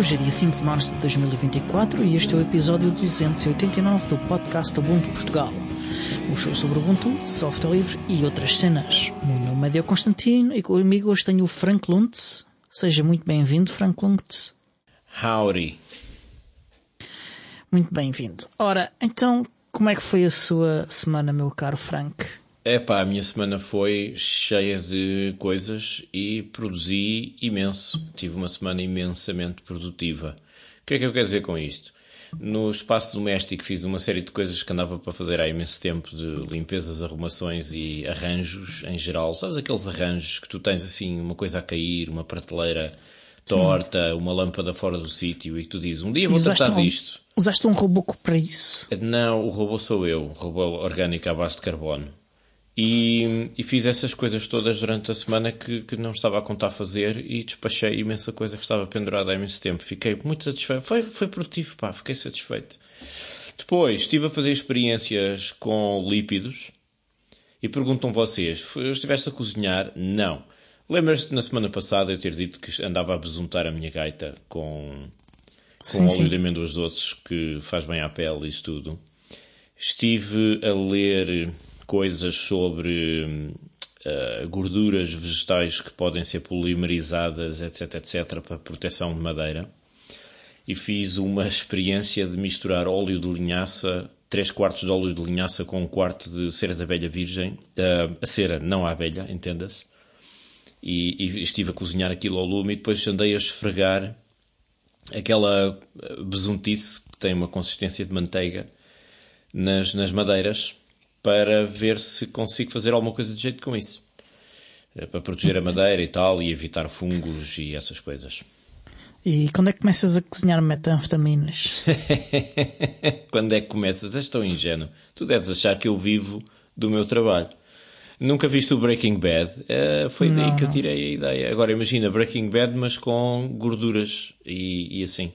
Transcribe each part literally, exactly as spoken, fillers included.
Hoje é dia cinco de março de dois mil e vinte e quatro e este é o episódio duzentos e oitenta e nove do podcast Ubuntu Portugal. Um show sobre Ubuntu, software livre e outras cenas. O meu nome é Diogo Constantino e comigo hoje tenho o Frank Luntz. Seja muito bem-vindo, Frank Luntz. Howdy. Muito bem-vindo. Ora, então, como é que foi a sua semana, meu caro Frank? Epá, a minha semana foi cheia de coisas e produzi imenso. Tive uma semana imensamente produtiva. O que é que eu quero dizer com isto? No espaço doméstico fiz uma série de coisas que andava para fazer há imenso tempo, de limpezas, arrumações e arranjos em geral. Sabes aqueles arranjos que tu tens assim, uma coisa a cair, uma prateleira torta, Sim. uma lâmpada fora do sítio e que tu dizes, um dia vou tratar um, disto. Usaste um robô para isso? Não, o robô sou eu, robô orgânico à base de carbono. E, e fiz essas coisas todas durante a semana que, que não estava a contar fazer e despachei imensa coisa que estava pendurada há imenso tempo. Fiquei muito satisfeito. Foi, foi produtivo, pá, fiquei satisfeito. Depois estive a fazer experiências com lípidos e perguntam vocês, estiveste a cozinhar? Não. Lembras-te na semana passada eu ter dito que andava a besuntar a minha gaita com, com sim, óleo sim. de amêndoas doces que faz bem à pele e isso tudo. Estive a ler coisas sobre uh, gorduras vegetais que podem ser polimerizadas, etc, etc, para proteção de madeira. E fiz uma experiência de misturar óleo de linhaça, três quartos de óleo de linhaça com um quarto de cera de abelha virgem. Uh, a cera, não a abelha, entenda-se. E, e estive a cozinhar aquilo ao lume e depois andei a esfregar aquela besuntice que tem uma consistência de manteiga nas, nas madeiras, para ver se consigo fazer alguma coisa de jeito com isso. Para proteger a madeira e tal, e evitar fungos e essas coisas. E quando é que começas a cozinhar metanfetaminas? Quando é que começas? És tão ingênuo. Tu deves achar que eu vivo do meu trabalho. Nunca viste o Breaking Bad? Uh, foi daí não, que eu não. tirei a ideia. Agora imagina Breaking Bad, mas com gorduras e, e assim.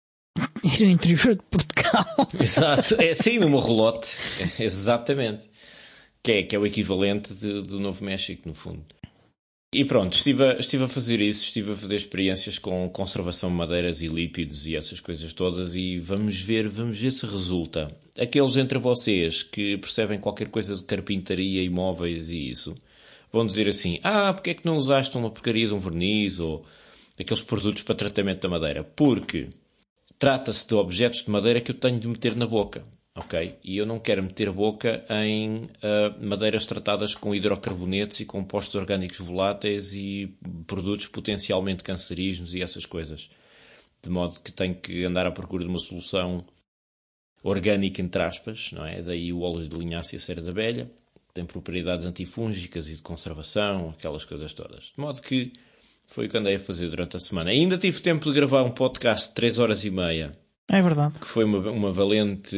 E no interior de Portugal. Exato, é assim numa rolote. Exatamente. Que é, que é o equivalente de, do Novo México, no fundo. E pronto, estive a, estive a fazer isso, estive a fazer experiências com conservação de madeiras e lípidos e essas coisas todas e vamos ver, vamos ver se resulta. Aqueles entre vocês que percebem qualquer coisa de carpintaria e móveis e isso, vão dizer assim, ah, porque é que não usaste uma porcaria de um verniz ou aqueles produtos para tratamento da madeira? Porque trata-se de objetos de madeira que eu tenho de meter na boca. Ok? E eu não quero meter a boca em uh, madeiras tratadas com hidrocarbonetos e compostos orgânicos voláteis e produtos potencialmente cancerígenos e essas coisas. De modo que tenho que andar à procura de uma solução orgânica, entre aspas, não é? Daí o óleo de linhaça e a cera de abelha, que tem propriedades antifúngicas e de conservação, aquelas coisas todas. De modo que foi o que andei a fazer durante a semana. Ainda tive tempo de gravar um podcast de três horas e meia. É verdade. Que foi uma, uma valente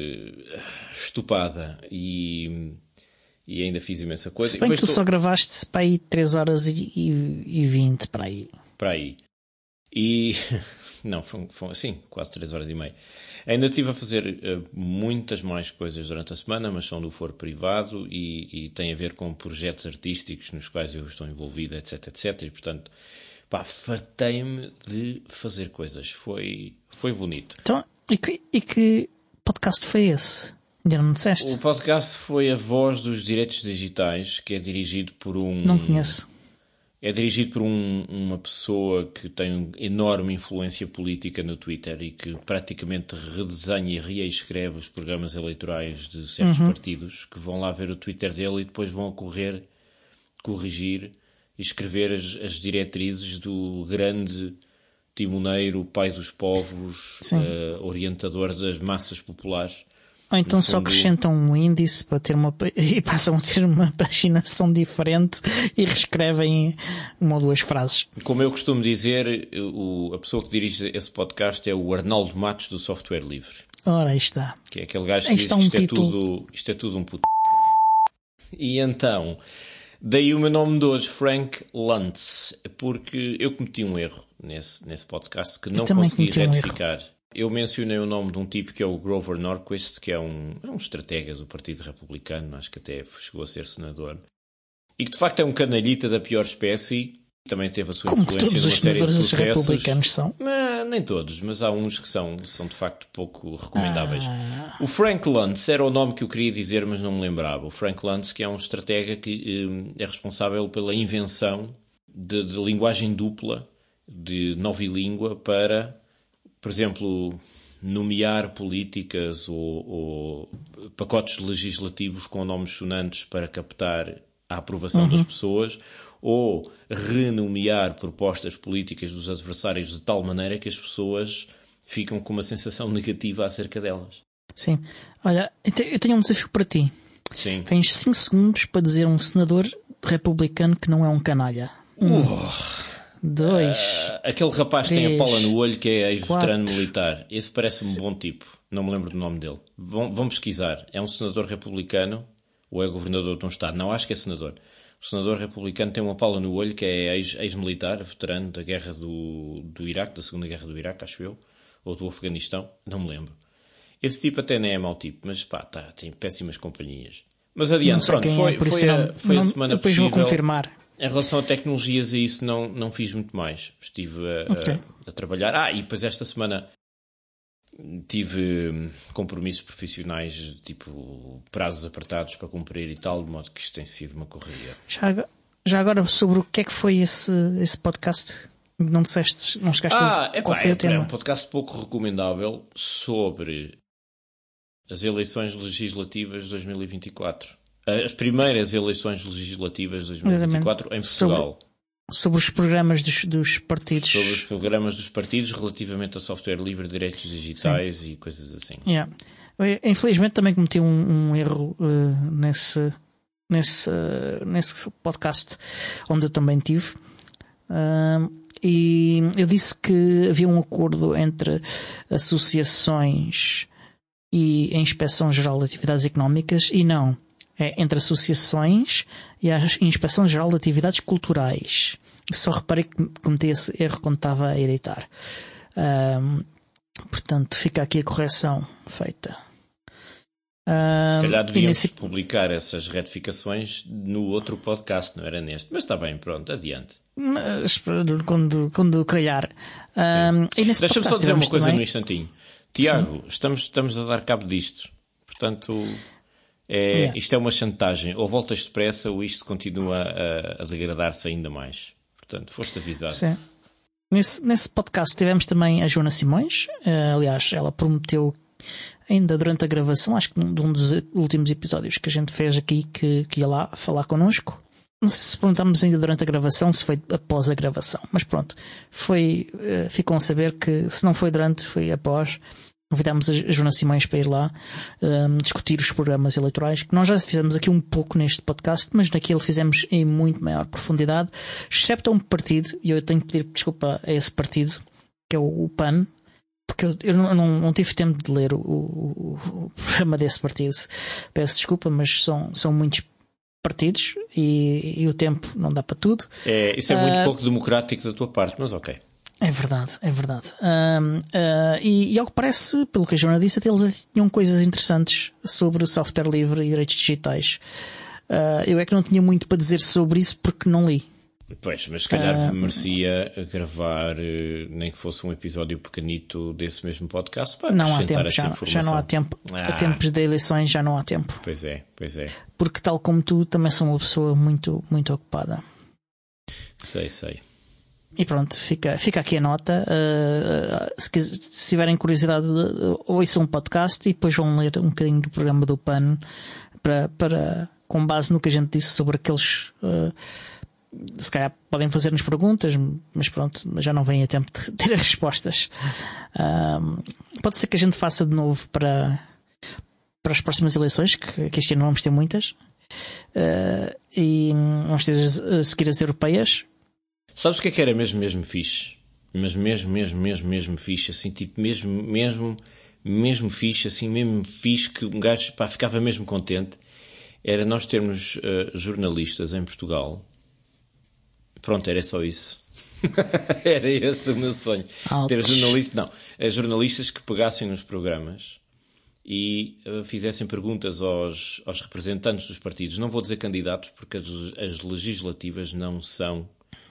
estupada e, e ainda fiz imensa coisa. Se bem que tu estou... só gravaste para aí três horas e vinte para aí. Para aí. E... Não, foi, foi assim, quase três horas e meia. Ainda estive a fazer uh, muitas mais coisas durante a semana, mas são do foro privado e, e tem a ver com projetos artísticos nos quais eu estou envolvido, etc, etc. E, portanto, pá, fartei-me de fazer coisas. Foi, foi bonito. Então, e que, e que podcast foi esse? Ainda não me disseste? O podcast foi A Voz dos Direitos Digitais, que é dirigido por um... Não conheço. É dirigido por um, uma pessoa que tem enorme influência política no Twitter e que praticamente redesenha e reescreve os programas eleitorais de certos uhum. partidos, que vão lá ver o Twitter dele e depois vão a correr, corrigir e escrever as, as diretrizes do grande timoneiro, pai dos povos, uh, orientador das massas populares. Ou então no só fundo, acrescentam um índice para ter uma, e passam a ter uma paginação diferente e reescrevem uma ou duas frases. Como eu costumo dizer, o, a pessoa que dirige esse podcast é o Arnaldo Matos do Software Livre. Ora, aí está. Que é aquele gajo que diz que um isto, é título... tudo, isto é tudo um puto. E então, daí o meu nome de hoje, Frank Luntz, porque eu cometi um erro nesse, nesse podcast que não consegui retificar. Um Eu mencionei o nome de um tipo que é o Grover Norquist, que é um, é um estratega do Partido Republicano, acho que até chegou a ser senador, e que de facto é um canalhita da pior espécie também teve a sua Como influência todos numa os série de senadores processos. republicanos são. Mas, nem todos, mas há uns que são, são de facto pouco recomendáveis. Ah. O Frank Luntz era o nome que eu queria dizer, mas não me lembrava. O Frank Luntz, que é um estratega que eh, é responsável pela invenção de, de linguagem dupla, de novilíngua, para, por exemplo, nomear políticas ou, ou pacotes legislativos com nomes sonantes para captar a aprovação uhum. das pessoas, ou renomear propostas políticas dos adversários de tal maneira que as pessoas ficam com uma sensação negativa acerca delas. Sim. Olha, eu tenho um desafio para ti. Sim. Tens cinco segundos para dizer um senador republicano que não é um canalha. Um, uh, dois, uh, aquele rapaz três, tem a pala no olho que é ex-veterano militar. Esse parece-me um bom tipo. Não me lembro do nome dele. Vão, vão pesquisar. É um senador republicano ou é governador de um estado? Não, acho que é senador. O senador republicano tem uma pala no olho que é ex, ex-militar, veterano da guerra do, do Iraque, da Segunda Guerra do Iraque, acho eu, ou do Afeganistão, não me lembro. Esse tipo até nem é mau tipo, mas pá, tá, tem péssimas companhias. Mas adiante, pronto, foi, é, foi, a, foi não, a semana depois possível. Vou confirmar. Em relação a tecnologias e isso não, não fiz muito mais. Estive a, okay. a, a trabalhar. Ah, e depois esta semana tive compromissos profissionais, tipo prazos apertados para cumprir e tal, de modo que isto tem sido uma correria. Já, já agora, sobre o que é que foi esse, esse podcast? Não disseste, não chegaste ah, a dizer qual epá, foi é, o tema? É um podcast pouco recomendável sobre as eleições legislativas de dois mil e vinte e quatro. As primeiras eleições legislativas de dois mil e vinte e quatro em Portugal. Sobre... Sobre os programas dos, dos partidos. Sobre os programas dos partidos relativamente a software livre, direitos digitais Sim. e coisas assim. Yeah. Eu, infelizmente também cometi um, um erro uh, nesse, nesse, uh, nesse podcast onde eu também tive. Uh, e eu disse que havia um acordo entre associações e a Inspeção Geral de Atividades Económicas e não. É entre associações e a Inspeção Geral de Atividades Culturais. Só reparei que cometi esse erro quando estava a editar. Um, portanto, fica aqui a correção feita. Um, Se calhar devíamos nesse... publicar essas retificações no outro podcast, não era neste. Mas está bem, pronto, adiante. Mas, quando, quando calhar. Um, Deixa-me só dizer uma coisa também... no instantinho. Tiago, estamos, estamos a dar cabo disto. Portanto... É, yeah. Isto é uma chantagem. Ou voltas depressa ou isto continua a, a degradar-se ainda mais. Portanto, foste avisado. Sim. Nesse, nesse podcast tivemos também a Joana Simões. Uh, aliás, ela prometeu ainda durante a gravação, acho que de um dos últimos episódios que a gente fez aqui, que, que ia lá falar connosco. Não sei se perguntámos ainda durante a gravação, se foi após a gravação. Mas pronto, foi, uh, ficam a saber que se não foi durante, foi após. Convidámos a Joana Simões para ir lá um, discutir os programas eleitorais, que nós já fizemos aqui um pouco neste podcast, mas naquele fizemos em muito maior profundidade, excepto a um partido, e eu tenho que pedir desculpa a esse partido, que é o, o P A N, porque eu, eu não, não, não tive tempo de ler o, o, o programa desse partido. Peço desculpa, mas são, são muitos partidos e, e o tempo não dá para tudo. É, isso é muito uh, pouco democrático da tua parte, mas ok. É verdade, é verdade. Um, uh, e, e ao que parece, pelo que a Joana disse, até eles tinham coisas interessantes sobre software livre e direitos digitais. Uh, eu é que não tinha muito para dizer sobre isso porque não li. Pois, mas se calhar uh, merecia gravar, nem que fosse um episódio pequenito desse mesmo podcast para não acrescentar há tempo, essa já, informação. Já não há tempo. Ah. A tempos de eleições já não há tempo. Pois é, pois é. Porque tal como tu, também sou uma pessoa muito, muito ocupada. Sei, sei. E pronto, fica, fica aqui a nota. Uh, se, quiser, se tiverem curiosidade, ouçam um podcast e depois vão ler um bocadinho do programa do P A N para, para, com base no que a gente disse sobre aqueles. Uh, se calhar podem fazer-nos perguntas, mas pronto, já não vem a tempo de ter as respostas. Uh, pode ser que a gente faça de novo para, para as próximas eleições, que, que este ano vamos ter muitas. Uh, e vamos ter a seguir as europeias. Sabes o que é que era mesmo, mesmo fixe? Mas mesmo, mesmo, mesmo, mesmo fixe, assim, tipo, mesmo, mesmo, mesmo fixe, assim, mesmo fixe, que um gajo, pá, ficava mesmo contente, era nós termos uh, jornalistas em Portugal. Pronto, era só isso. Era esse o meu sonho. Altos. Ter jornalistas, não, jornalistas que pegassem nos programas e uh, fizessem perguntas aos, aos representantes dos partidos. Não vou dizer candidatos, porque as, as legislativas não são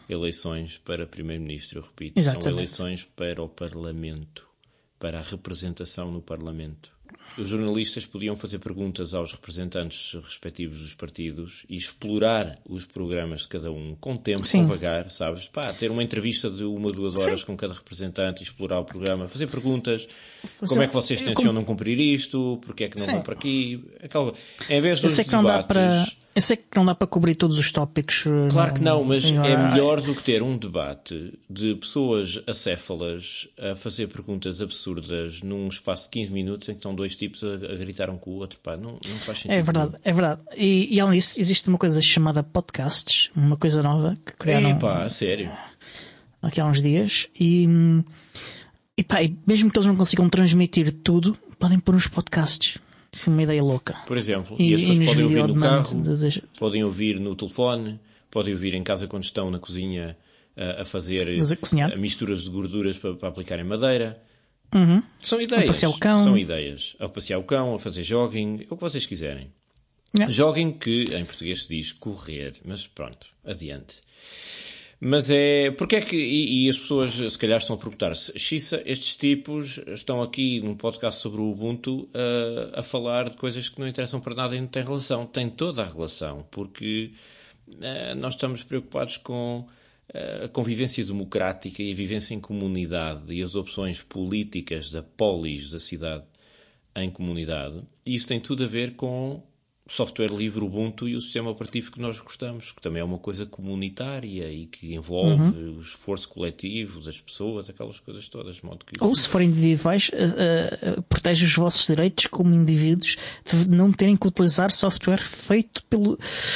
eleições para Primeiro-Ministro, eu repito. Exatamente. São eleições para o Parlamento, para a representação no Parlamento. Os jornalistas podiam fazer perguntas aos representantes respectivos dos partidos e explorar os programas de cada um, com tempo, Sim. com vagar, sabes? Pá, ter uma entrevista de uma, duas horas Sim. com cada representante e explorar o programa, fazer perguntas, Mas como eu- é que vocês eu tencionam cumprir isto, porque é que não Sim. vão para aqui, aquela... em vez Eu dos sei que não dá debates... para. Eu sei que não dá para cobrir todos os tópicos. Claro que não, mas em é horário. melhor do que ter um debate de pessoas acéfalas a fazer perguntas absurdas num espaço de quinze minutos em que estão dois tipos a, a gritar um com o outro. Pá, não, não faz sentido. É verdade, é verdade. E, e além disso, existe uma coisa chamada podcasts, uma coisa nova que criaram Epá, a sério. aqui há uns dias. E, e, pá, e mesmo que eles não consigam transmitir tudo, podem pôr nos podcasts. Isso é uma ideia louca. Por exemplo, E- e, as e pessoas nos podem ouvir video no on demand carro, de- de- podem ouvir no telefone, podem ouvir em casa quando estão na cozinha a, a fazer Mas a cozinhar. a misturas de gorduras para, para aplicar em madeira. Uhum. São ideias. passear o cão. São ideias. A passear o cão, a fazer jogging, o que vocês quiserem. Yeah. Jogging, que em português se diz correr, mas pronto, adiante. Mas é. Porque é que. E, e as pessoas se calhar estão a perguntar-se: Xissa, estes tipos estão aqui num podcast sobre o Ubuntu a, a falar de coisas que não interessam para nada e não têm relação. Tem toda a relação, porque uh, nós estamos preocupados com uh, a convivência democrática e a vivência em comunidade e as opções políticas da polis, da cidade, em comunidade. E isso tem tudo a ver com software livre Ubuntu e o sistema operativo que nós gostamos, que também é uma coisa comunitária e que envolve uhum. o esforço coletivo das pessoas, aquelas coisas todas. De modo que... Ou se forem individuais, uh, uh, protege os vossos direitos como indivíduos de não terem que utilizar software feito pelo,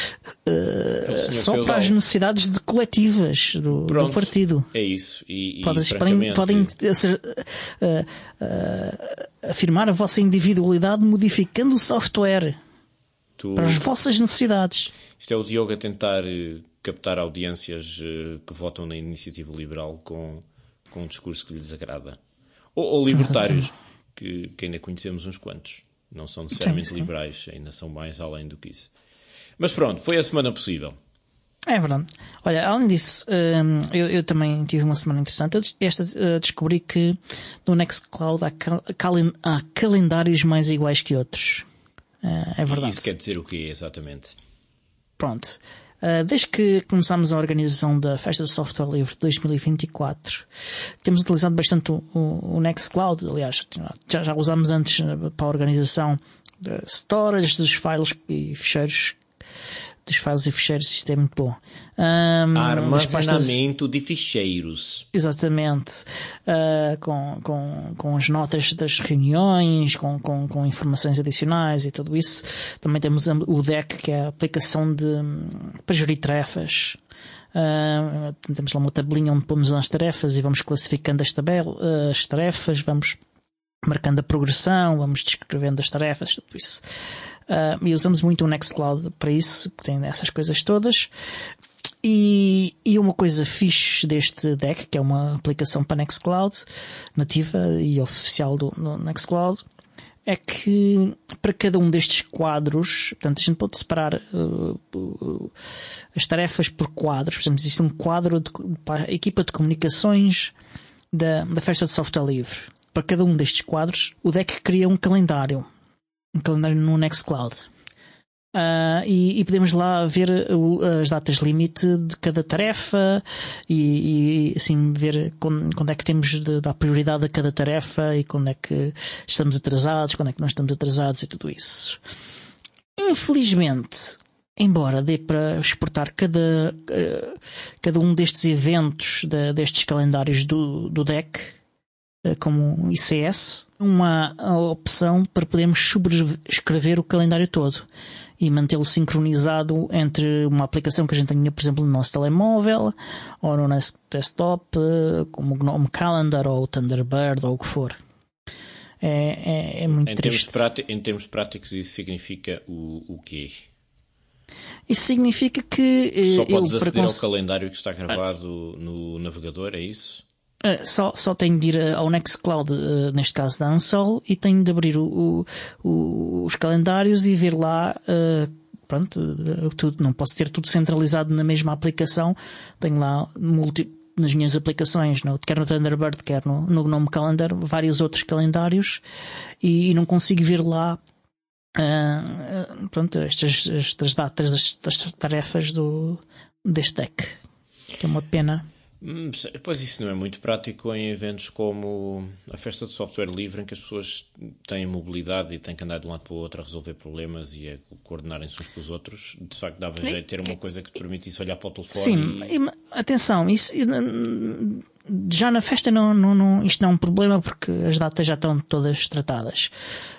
uh, só feudal. para as necessidades de coletivas do, Pronto, do partido. É isso. E, e podem, francamente... podem ser, uh, uh, afirmar a vossa individualidade modificando o software. Tu... para as vossas necessidades. Isto é o Diogo a tentar uh, captar audiências uh, que votam na iniciativa liberal com, com um discurso que lhes agrada. Ou, ou libertários, que, que ainda conhecemos uns quantos. Não são necessariamente sim, sim. liberais, ainda são mais além do que isso. Mas pronto, foi a semana possível. É verdade. Olha, além disso, um, eu, eu também tive uma semana interessante. Esta uh, descobri que no Nextcloud há, cal- calen- há calendários mais iguais que outros. Uh, é verdade. E isso quer dizer o quê, exatamente? Pronto. Uh, desde que começámos a organização da Festa do Software Livre dois mil e vinte e quatro, temos utilizado bastante o, o, o Nextcloud. Aliás, já, já usámos antes para a organização de storage dos files e ficheiros, dos files e ficheiros. Isto é muito bom. Um, Armazenamento de ficheiros. Exatamente. Uh, com, com, com as notas das reuniões, com, com, com informações adicionais e tudo isso. Também temos o Deck, que é a aplicação de, para gerir tarefas. Uh, temos lá uma tabelinha onde pomos as tarefas e vamos classificando as, tabel, as tarefas, vamos marcando a progressão, vamos descrevendo as tarefas, tudo isso. Uh, e usamos muito o Nextcloud para isso, que tem essas coisas todas. E, e uma coisa fixe deste Deck, que é uma aplicação para Nextcloud, nativa e oficial do no Nextcloud, é que para cada um destes quadros, portanto, a gente pode separar uh, uh, as tarefas por quadros. Por exemplo, existe um quadro de, para a equipa de comunicações da, da Festa de Software Livre. Para cada um destes quadros, o Deck cria um calendário. Um calendário no Nextcloud. Uh, e, e podemos lá ver uh, as datas limite de cada tarefa e, e assim ver quando, quando é que temos de dar prioridade a cada tarefa e quando é que estamos atrasados, quando é que não estamos atrasados e tudo isso. Infelizmente, embora dê para exportar cada, uh, cada um destes eventos de, destes calendários do, do Deck como I C S, uma opção para podermos subscrever o calendário todo e mantê-lo sincronizado entre uma aplicação que a gente tenha, por exemplo, no nosso telemóvel ou no nosso desktop, como o Gnome Calendar ou o Thunderbird ou o que for. É, é, é muito em triste. Termos práticos, em termos práticos, isso significa o, o quê? Isso significa que... Só podes eu, aceder cons... ao calendário que está gravado ah. no navegador, é isso? Só, só tenho de ir ao Nextcloud, neste caso da Ansol, e tenho de abrir o, o, os calendários e ver lá uh, pronto, tudo, não posso ter tudo centralizado na mesma aplicação. Tenho lá multi, nas minhas aplicações, no, quer no Thunderbird, quer no, no Gnome Calendar, vários outros calendários, e, e não consigo ver lá uh, pronto, estas, estas datas das, das tarefas do, deste deck, que é uma pena. Pois isso não é muito prático em eventos como a Festa de Software Livre, em que as pessoas têm mobilidade e têm que andar de um lado para o outro a resolver problemas e a coordenarem-se uns com os outros. De facto, dava jeito de ter uma coisa que te permitisse olhar para o telefone. Sim, e... e, atenção, isso, já na festa não, não, não, isto não é um problema porque as datas já estão todas tratadas.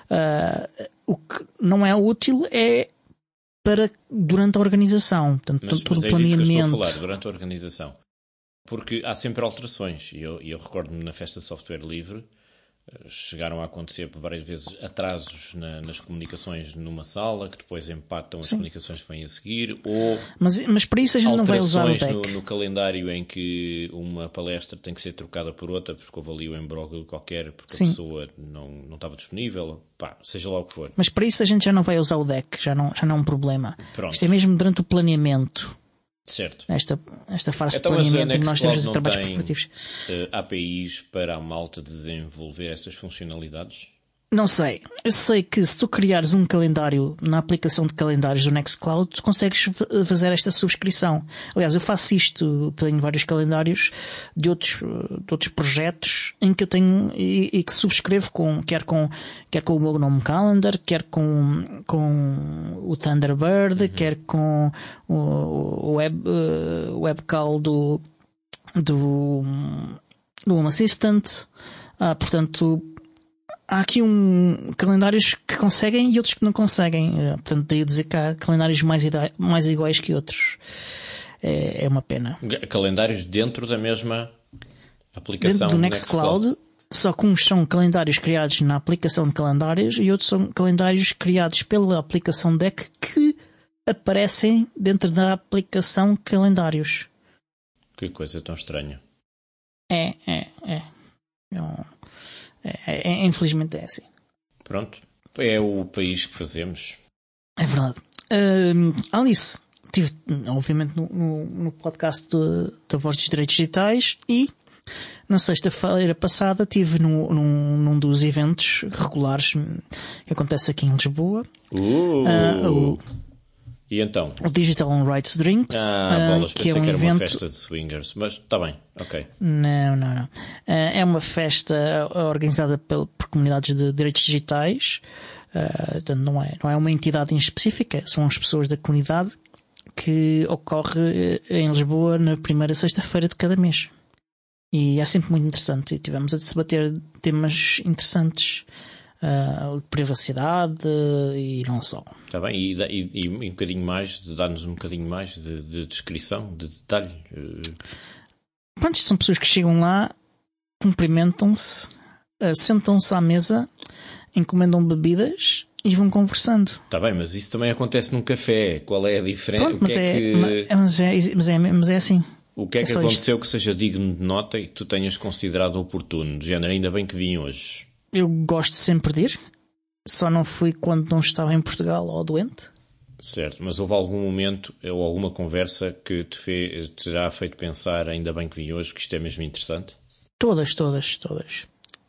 Uh, o que não é útil é para durante a organização, portanto, mas, todo mas o é planeamento. Disso que eu estou a falar, durante a organização. Porque há sempre alterações, e eu, eu recordo-me na Festa de Software Livre, chegaram a acontecer por várias vezes atrasos na, nas comunicações numa sala, que depois empatam as Sim. comunicações que vêm a seguir, ou mas, mas para isso a gente não vai usar o deck. No, no calendário em que uma palestra tem que ser trocada por outra, porque houve ali um imbróglio qualquer, porque Sim. a pessoa não, não estava disponível, pá, seja lá o que for. Mas para isso a gente já não vai usar o deck, já não, já não é um problema. Pronto. Isto é mesmo durante o planeamento. Certo. Esta, esta fase então, de planeamento em que nós temos os trabalhos corporativos. Uh, A P Is para a malta desenvolver essas funcionalidades? Não sei. Eu sei que se tu criares um calendário na aplicação de calendários do Nextcloud, tu consegues fazer esta subscrição. Aliás, eu faço isto, tenho vários calendários de outros, de outros projetos em que eu tenho e, e que subscrevo com, quer com, quer com o meu Gnome Calendar, quer com, com o Thunderbird, uhum. quer com o, o web, uh, webcall do, do, do Home Assistant. Ah, portanto, há aqui um, calendários que conseguem e outros que não conseguem. Portanto, daí eu dizer que há calendários mais, mais iguais que outros. É, é uma pena. Calendários dentro da mesma aplicação dentro do Nextcloud, Nextcloud, só que uns são calendários criados na aplicação de calendários e outros são calendários criados pela aplicação Deck que aparecem dentro da aplicação calendários. Que coisa tão estranha. É, é, é. Não... É, é, infelizmente é assim. Pronto, é o país que fazemos. É verdade. Uh, Alice, estive obviamente no, no, no podcast da Voz dos Direitos Digitais e na sexta-feira passada estive no, num, num dos eventos regulares que acontece aqui em Lisboa. Uh, uh, o, e então? O Digital on Rights Drinks, ah, bolas, uh, que é um que era evento... uma festa de swingers, mas está bem, ok. Não, não, não. Uh, é uma festa organizada por, por comunidades de direitos digitais, uh, portanto não é, não é uma entidade em específica, são as pessoas da comunidade, que ocorre em Lisboa na primeira sexta-feira de cada mês. E é sempre muito interessante, e tivemos a debater temas interessantes. Uh, de privacidade uh, e não só. Está bem, e, e, e um bocadinho mais, de dar-nos um bocadinho mais de, de descrição, de detalhe. Uh... Pronto, são pessoas que chegam lá, cumprimentam-se, uh, sentam-se à mesa, encomendam bebidas e vão conversando. Está bem, mas isso também acontece num café. Qual é a diferença? Pronto, mas, é é, que... mas, é, mas, é, mas é assim. O que é, é que aconteceu isto. Que seja digno de nota e que tu tenhas considerado oportuno? De género, ainda bem que vim hoje. Eu gosto sempre de ir, só não fui quando não estava em Portugal ou doente. Certo, mas houve algum momento ou alguma conversa que te fez, terá feito pensar, ainda bem que vim hoje, que isto é mesmo interessante? Todas, todas, todas.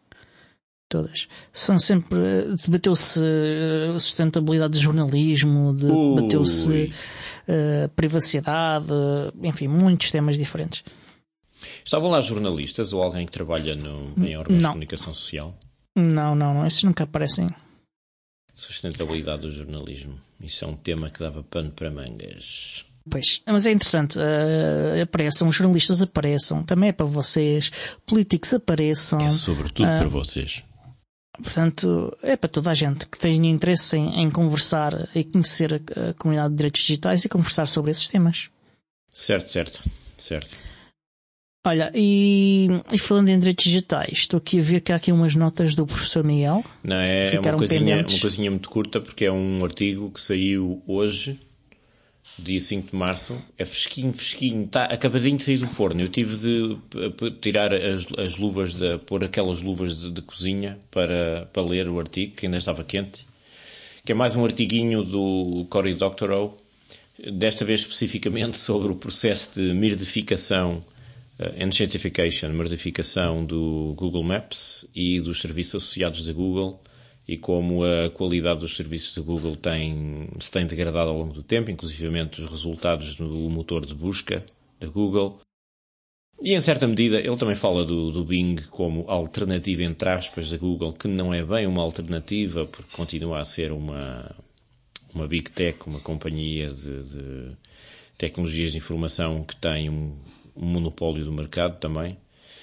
Todas. São sempre... Debateu-se sustentabilidade do jornalismo, debateu-se uh, privacidade, enfim, muitos temas diferentes. Estavam lá jornalistas ou alguém que trabalha no, em órgãos não. de comunicação social? Não, não, não. Esses nunca aparecem. Sustentabilidade do jornalismo. Isso é um tema que dava pano para mangas. Pois, mas é interessante. Uh, apareçam, os jornalistas apareçam. Também é para vocês. Políticos apareçam. É sobretudo uh, para vocês. Portanto, é para toda a gente que tenha interesse em, em conversar e conhecer a, a comunidade de direitos digitais e conversar sobre esses temas. Certo, certo, certo. Olha, e, e falando em direitos digitais, estou aqui a ver que há aqui umas notas do professor Miguel. Não, é, é uma, coisinha, uma coisinha muito curta, porque é um artigo que saiu hoje, dia cinco de março. É fresquinho, fresquinho, está acabadinho de sair do forno. Eu tive de tirar as, as luvas, de, pôr aquelas luvas de, de cozinha para, para ler o artigo, que ainda estava quente. que é mais um artiguinho do Cory Doctorow, desta vez especificamente sobre o processo de merdificação, uh, enchentification, merdificação do Google Maps e dos serviços associados da Google, e como a qualidade dos serviços da Google tem, se tem degradado ao longo do tempo, inclusivamente os resultados do motor de busca da Google. E em certa medida ele também fala do, do Bing como alternativa, entre aspas, da Google, que não é bem uma alternativa, porque continua a ser uma, uma Big Tech, uma companhia de, de tecnologias de informação que tem um, um monopólio do mercado também.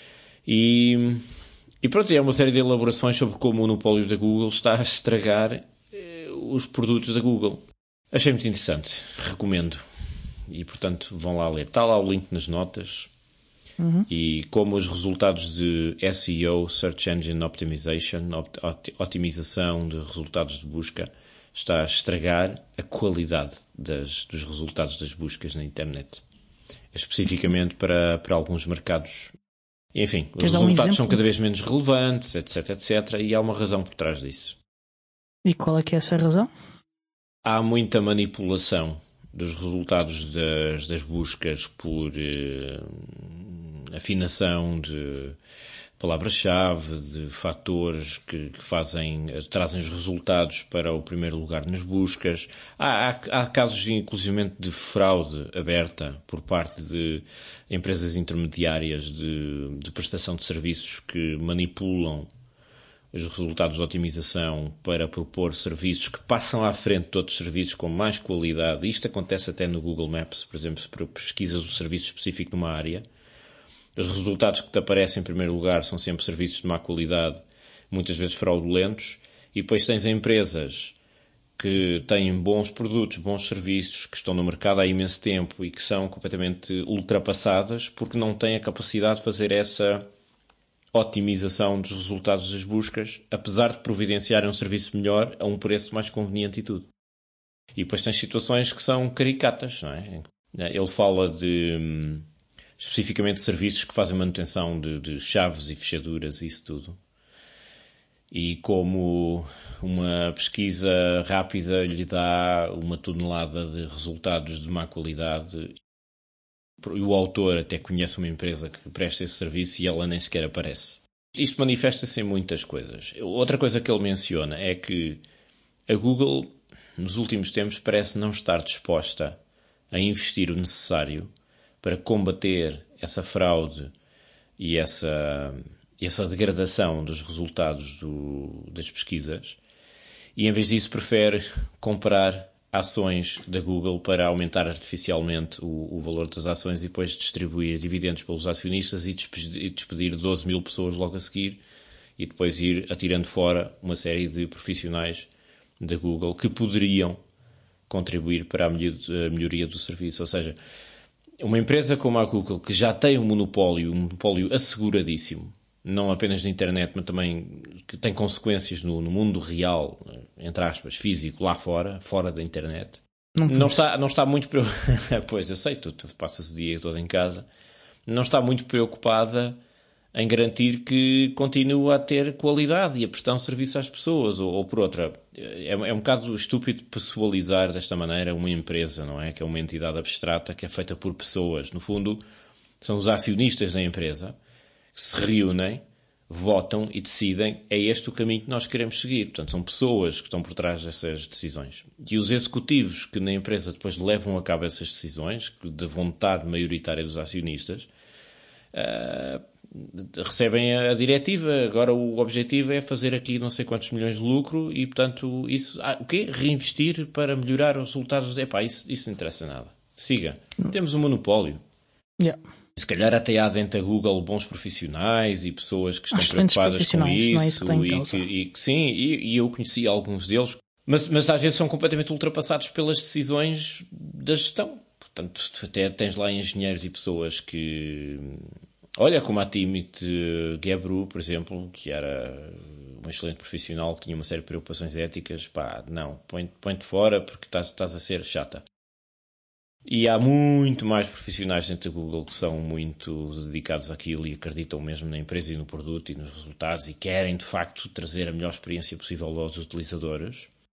E, e pronto, é uma série de elaborações sobre como o monopólio da Google está a estragar eh, os produtos da Google. Achei muito interessante, recomendo. E portanto vão lá ler. Está lá o link nas notas. Uhum. E como os resultados de S E O, Search Engine Optimization, opt- otimização de resultados de busca, está a estragar a qualidade das, dos resultados das buscas na internet. Especificamente para, para alguns mercados. Enfim, os Queres dar um resultados exemplo? são cada vez menos relevantes, etc, etcétera. E há uma razão por trás disso. E qual é que é essa razão? Há muita manipulação dos resultados das, das buscas por eh, afinação de palavras-chave, de fatores que, que fazem, trazem os resultados para o primeiro lugar nas buscas. Há, há, há casos, inclusivamente, de fraude aberta por parte de empresas intermediárias de, de prestação de serviços que manipulam os resultados de otimização para propor serviços que passam à frente de outros serviços com mais qualidade. Isto acontece até no Google Maps, por exemplo, se pesquisas um serviço específico numa área. Os resultados que te aparecem em primeiro lugar são sempre serviços de má qualidade, muitas vezes fraudulentos, e depois tens empresas que têm bons produtos, bons serviços, que estão no mercado há imenso tempo e que são completamente ultrapassadas porque não têm a capacidade de fazer essa otimização dos resultados das buscas, apesar de providenciarem um serviço melhor a um preço mais conveniente e tudo. E depois tens situações que são caricatas, não é? Ele fala de especificamente de serviços que fazem manutenção de, de chaves e fechaduras e isso tudo. E como uma pesquisa rápida lhe dá uma tonelada de resultados de má qualidade, e o autor até conhece uma empresa que presta esse serviço e ela nem sequer aparece. Isto manifesta-se em muitas coisas. Outra coisa que ele menciona é que a Google, nos últimos tempos, parece não estar disposta a investir o necessário para combater essa fraude e essa, essa degradação dos resultados do, das pesquisas. E, em vez disso, prefere comprar ações da Google para aumentar artificialmente o, o valor das ações e depois distribuir dividendos pelos acionistas e despedir, e despedir doze mil pessoas logo a seguir e depois ir atirando fora uma série de profissionais da Google que poderiam contribuir para a melhoria do serviço. Ou seja, uma empresa como a Google, que já tem um monopólio, um monopólio asseguradíssimo, não apenas na internet, mas também que tem consequências no, no mundo real, entre aspas, físico, lá fora, fora da internet. Não, não, está, não está muito preocupada, pois eu sei, tu, tu passas o dia todo em casa, não está muito preocupada em garantir que continua a ter qualidade e a prestar um serviço às pessoas, ou, ou por outra, é, é um bocado estúpido pessoalizar desta maneira uma empresa, não é? Que é uma entidade abstrata que é feita por pessoas. No fundo, são os acionistas da empresa que se reúnem, votam e decidem, é este o caminho que nós queremos seguir. Portanto, são pessoas que estão por trás dessas decisões. E os executivos que na empresa depois levam a cabo essas decisões, de vontade maioritária dos acionistas, uh, recebem a diretiva. Agora o objetivo é fazer aqui não sei quantos milhões de lucro e, portanto, isso... Ah, o quê? Reinvestir para melhorar os resultados? Epá, isso, isso não interessa nada. Siga. Temos um monopólio. Yeah. Se calhar até há dentro da Google bons profissionais e pessoas que estão Excelentes preocupadas com isso. Não é isso que tem em e, causa. que, e que sim, e, e eu conheci alguns deles. Mas, mas às vezes são completamente ultrapassados pelas decisões da gestão. Portanto, até tens lá engenheiros e pessoas que... Olha, como a Timit Gebru, por exemplo, que era um excelente profissional, que tinha uma série de preocupações éticas. Pá, não, põe-te põe-te fora porque estás, estás a ser chata. E há muito mais profissionais dentro da Google que são muito dedicados àquilo e acreditam mesmo na empresa e no produto e nos resultados e querem, de facto, trazer a melhor experiência possível aos utilizadores.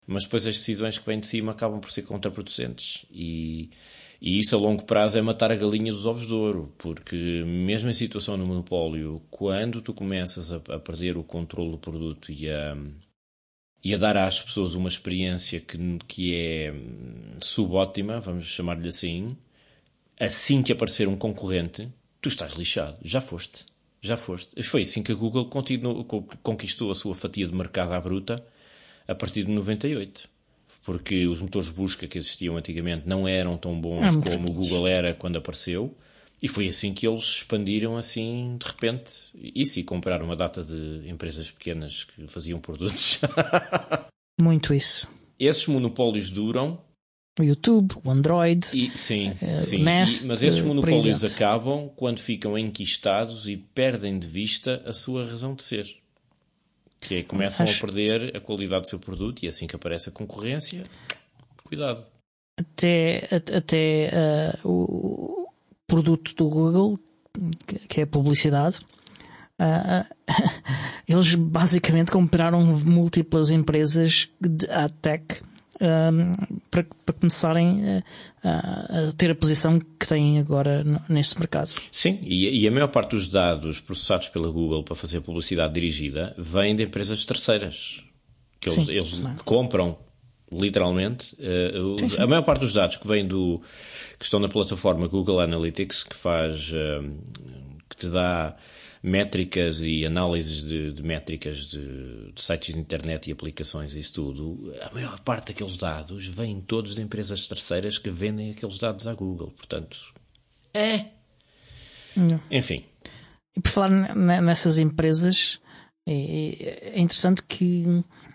Mas depois as decisões que vêm de cima acabam por ser contraproducentes. E, e isso a longo prazo é matar a galinha dos ovos de ouro. Porque mesmo em situação de monopólio, quando tu começas a, a perder o controle do produto e a, e a dar às pessoas uma experiência que, que é subótima, vamos chamar-lhe assim, assim que aparecer um concorrente, tu estás lixado. Já foste. Já foste. Foi assim que a Google continuou, conquistou a sua fatia de mercado à bruta a partir de noventa e oito. Porque os motores de busca que existiam antigamente não eram tão bons é como o Google era quando apareceu. E foi assim que eles expandiram assim de repente. Isso, e compraram uma data de empresas pequenas que faziam produtos. Muito isso. Esses monopólios duram. O YouTube, o Android, e, sim, uh, sim. Nest, e, mas esses monopólios acabam quando ficam enquistados e perdem de vista a sua razão de ser. Que é, começam Acho... a perder a qualidade do seu produto, e assim que aparece a concorrência, cuidado. Até, até uh, o produto do Google, que é a publicidade, uh, eles basicamente compraram múltiplas empresas de ad tech um, para, para começarem a, a ter a posição que têm agora nesse mercado. Sim, e, e a maior parte dos dados processados pela Google para fazer publicidade dirigida vem de empresas terceiras, que eles, eles compram literalmente uh, sim, sim. A maior parte dos dados que vêm do que estão na plataforma Google Analytics, que faz uh, que te dá métricas e análises de, de métricas de, de sites de internet e aplicações e isso tudo, a maior parte daqueles dados vêm todos de empresas terceiras que vendem aqueles dados à Google. Portanto, é... Não. Enfim. E por falar nessas empresas, é interessante que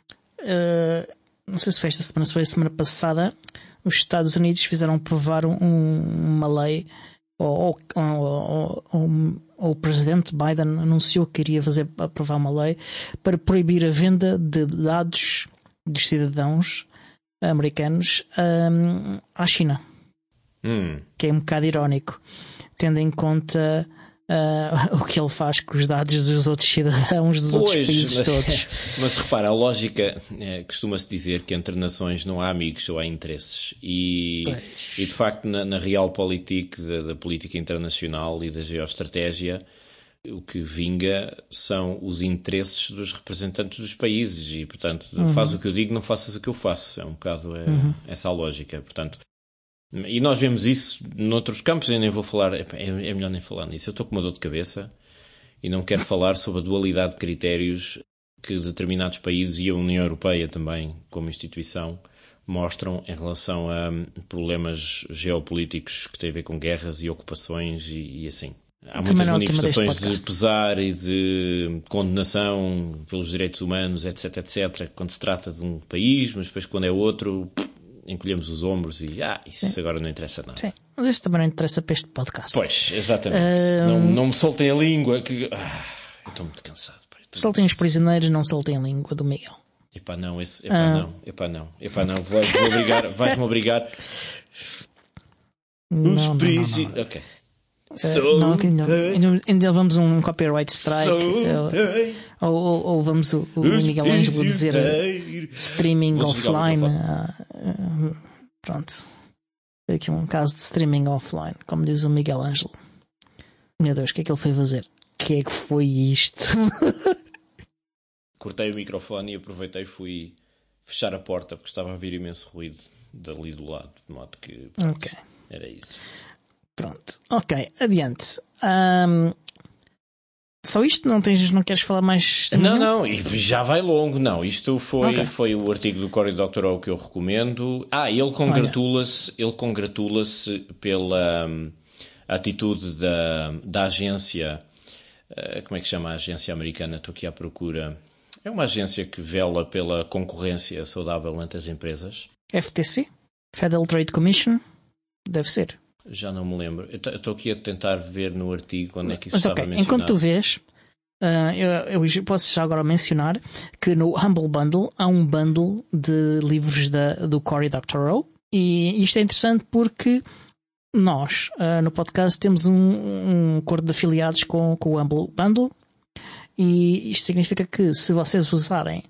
uh, não sei se foi esta semana, se foi a semana passada, os Estados Unidos fizeram aprovar um, uma lei, ou, ou, ou, ou, ou o presidente Biden anunciou que iria fazer, aprovar uma lei para proibir a venda de dados dos cidadãos americanos um, à China. Hum. Que é um bocado irónico, tendo em conta uh, o que ele faz com os dados dos outros cidadãos dos pois, outros países mas, todos. Mas repara, a lógica é, costuma-se dizer que entre nações não há amigos, só há interesses. E, e de facto, na, na realpolitik da, da política internacional e da geoestratégia, o que vinga são os interesses dos representantes dos países. E, portanto, uhum. faz o que eu digo, não faças o que eu faço. É um bocado é, uhum. essa a lógica. Portanto, e nós vemos isso noutros campos. Eu nem vou falar, é, é melhor nem falar nisso. Eu estou com uma dor de cabeça e não quero falar sobre a dualidade de critérios que determinados países e a União Europeia também, como instituição, mostram em relação a problemas geopolíticos que têm a ver com guerras e ocupações e, e assim. Há muitas manifestações de pesar e de condenação pelos direitos humanos, etc, etc, quando se trata de um país, mas depois quando é outro, encolhemos os ombros e ah, isso Sim. agora não interessa nada. Sim, mas isso também não interessa para este podcast. Pois, exatamente. Uh... Não, não me soltem a língua, que ah, eu estou muito cansado. Pai, estou soltem muito os prisioneiros, não soltem a língua do Miguel. Epá, não, esse, epá, uh... não, epá, não, epá, não, vais-me obrigar, vais-me obrigar. Não, não, não, não. Ok. Uh, não, ainda, ainda, ainda vamos um copyright strike uh, ou, ou, ou vamos o, o Miguel Ângelo dizer uh, streaming offline uh, uh, pronto, aqui um caso de streaming offline, como diz o Miguel Ângelo. Meu Deus, o que é que ele foi fazer? O que é que foi isto? Cortei o microfone e aproveitei e fui fechar a porta porque estava a vir imenso ruído dali do lado, de modo que pronto, okay. Era isso. Pronto, ok, adiante. Um, só isto? Não, tens, não queres falar mais? Não, não, e já vai longo. Não, isto foi, okay. foi o artigo do Cory Doctorow que eu recomendo. Ah, ele congratula-se, ele congratula-se pela um, atitude da, da agência, uh, como é que chama a agência americana? Estou aqui à procura. É uma agência que vela pela concorrência saudável entre as empresas. F T C? Federal Trade Commission? Deve ser. Já não me lembro. Eu estou aqui a tentar ver no artigo quando é que isso Mas, estava okay. mencionado. Enquanto tu vês, uh, eu, eu posso já agora mencionar que no Humble Bundle há um bundle de livros da, do Cory Doctorow. E isto é interessante porque nós, uh, no podcast, temos um, um acordo de afiliados com, com o Humble Bundle. E isto significa que se vocês usarem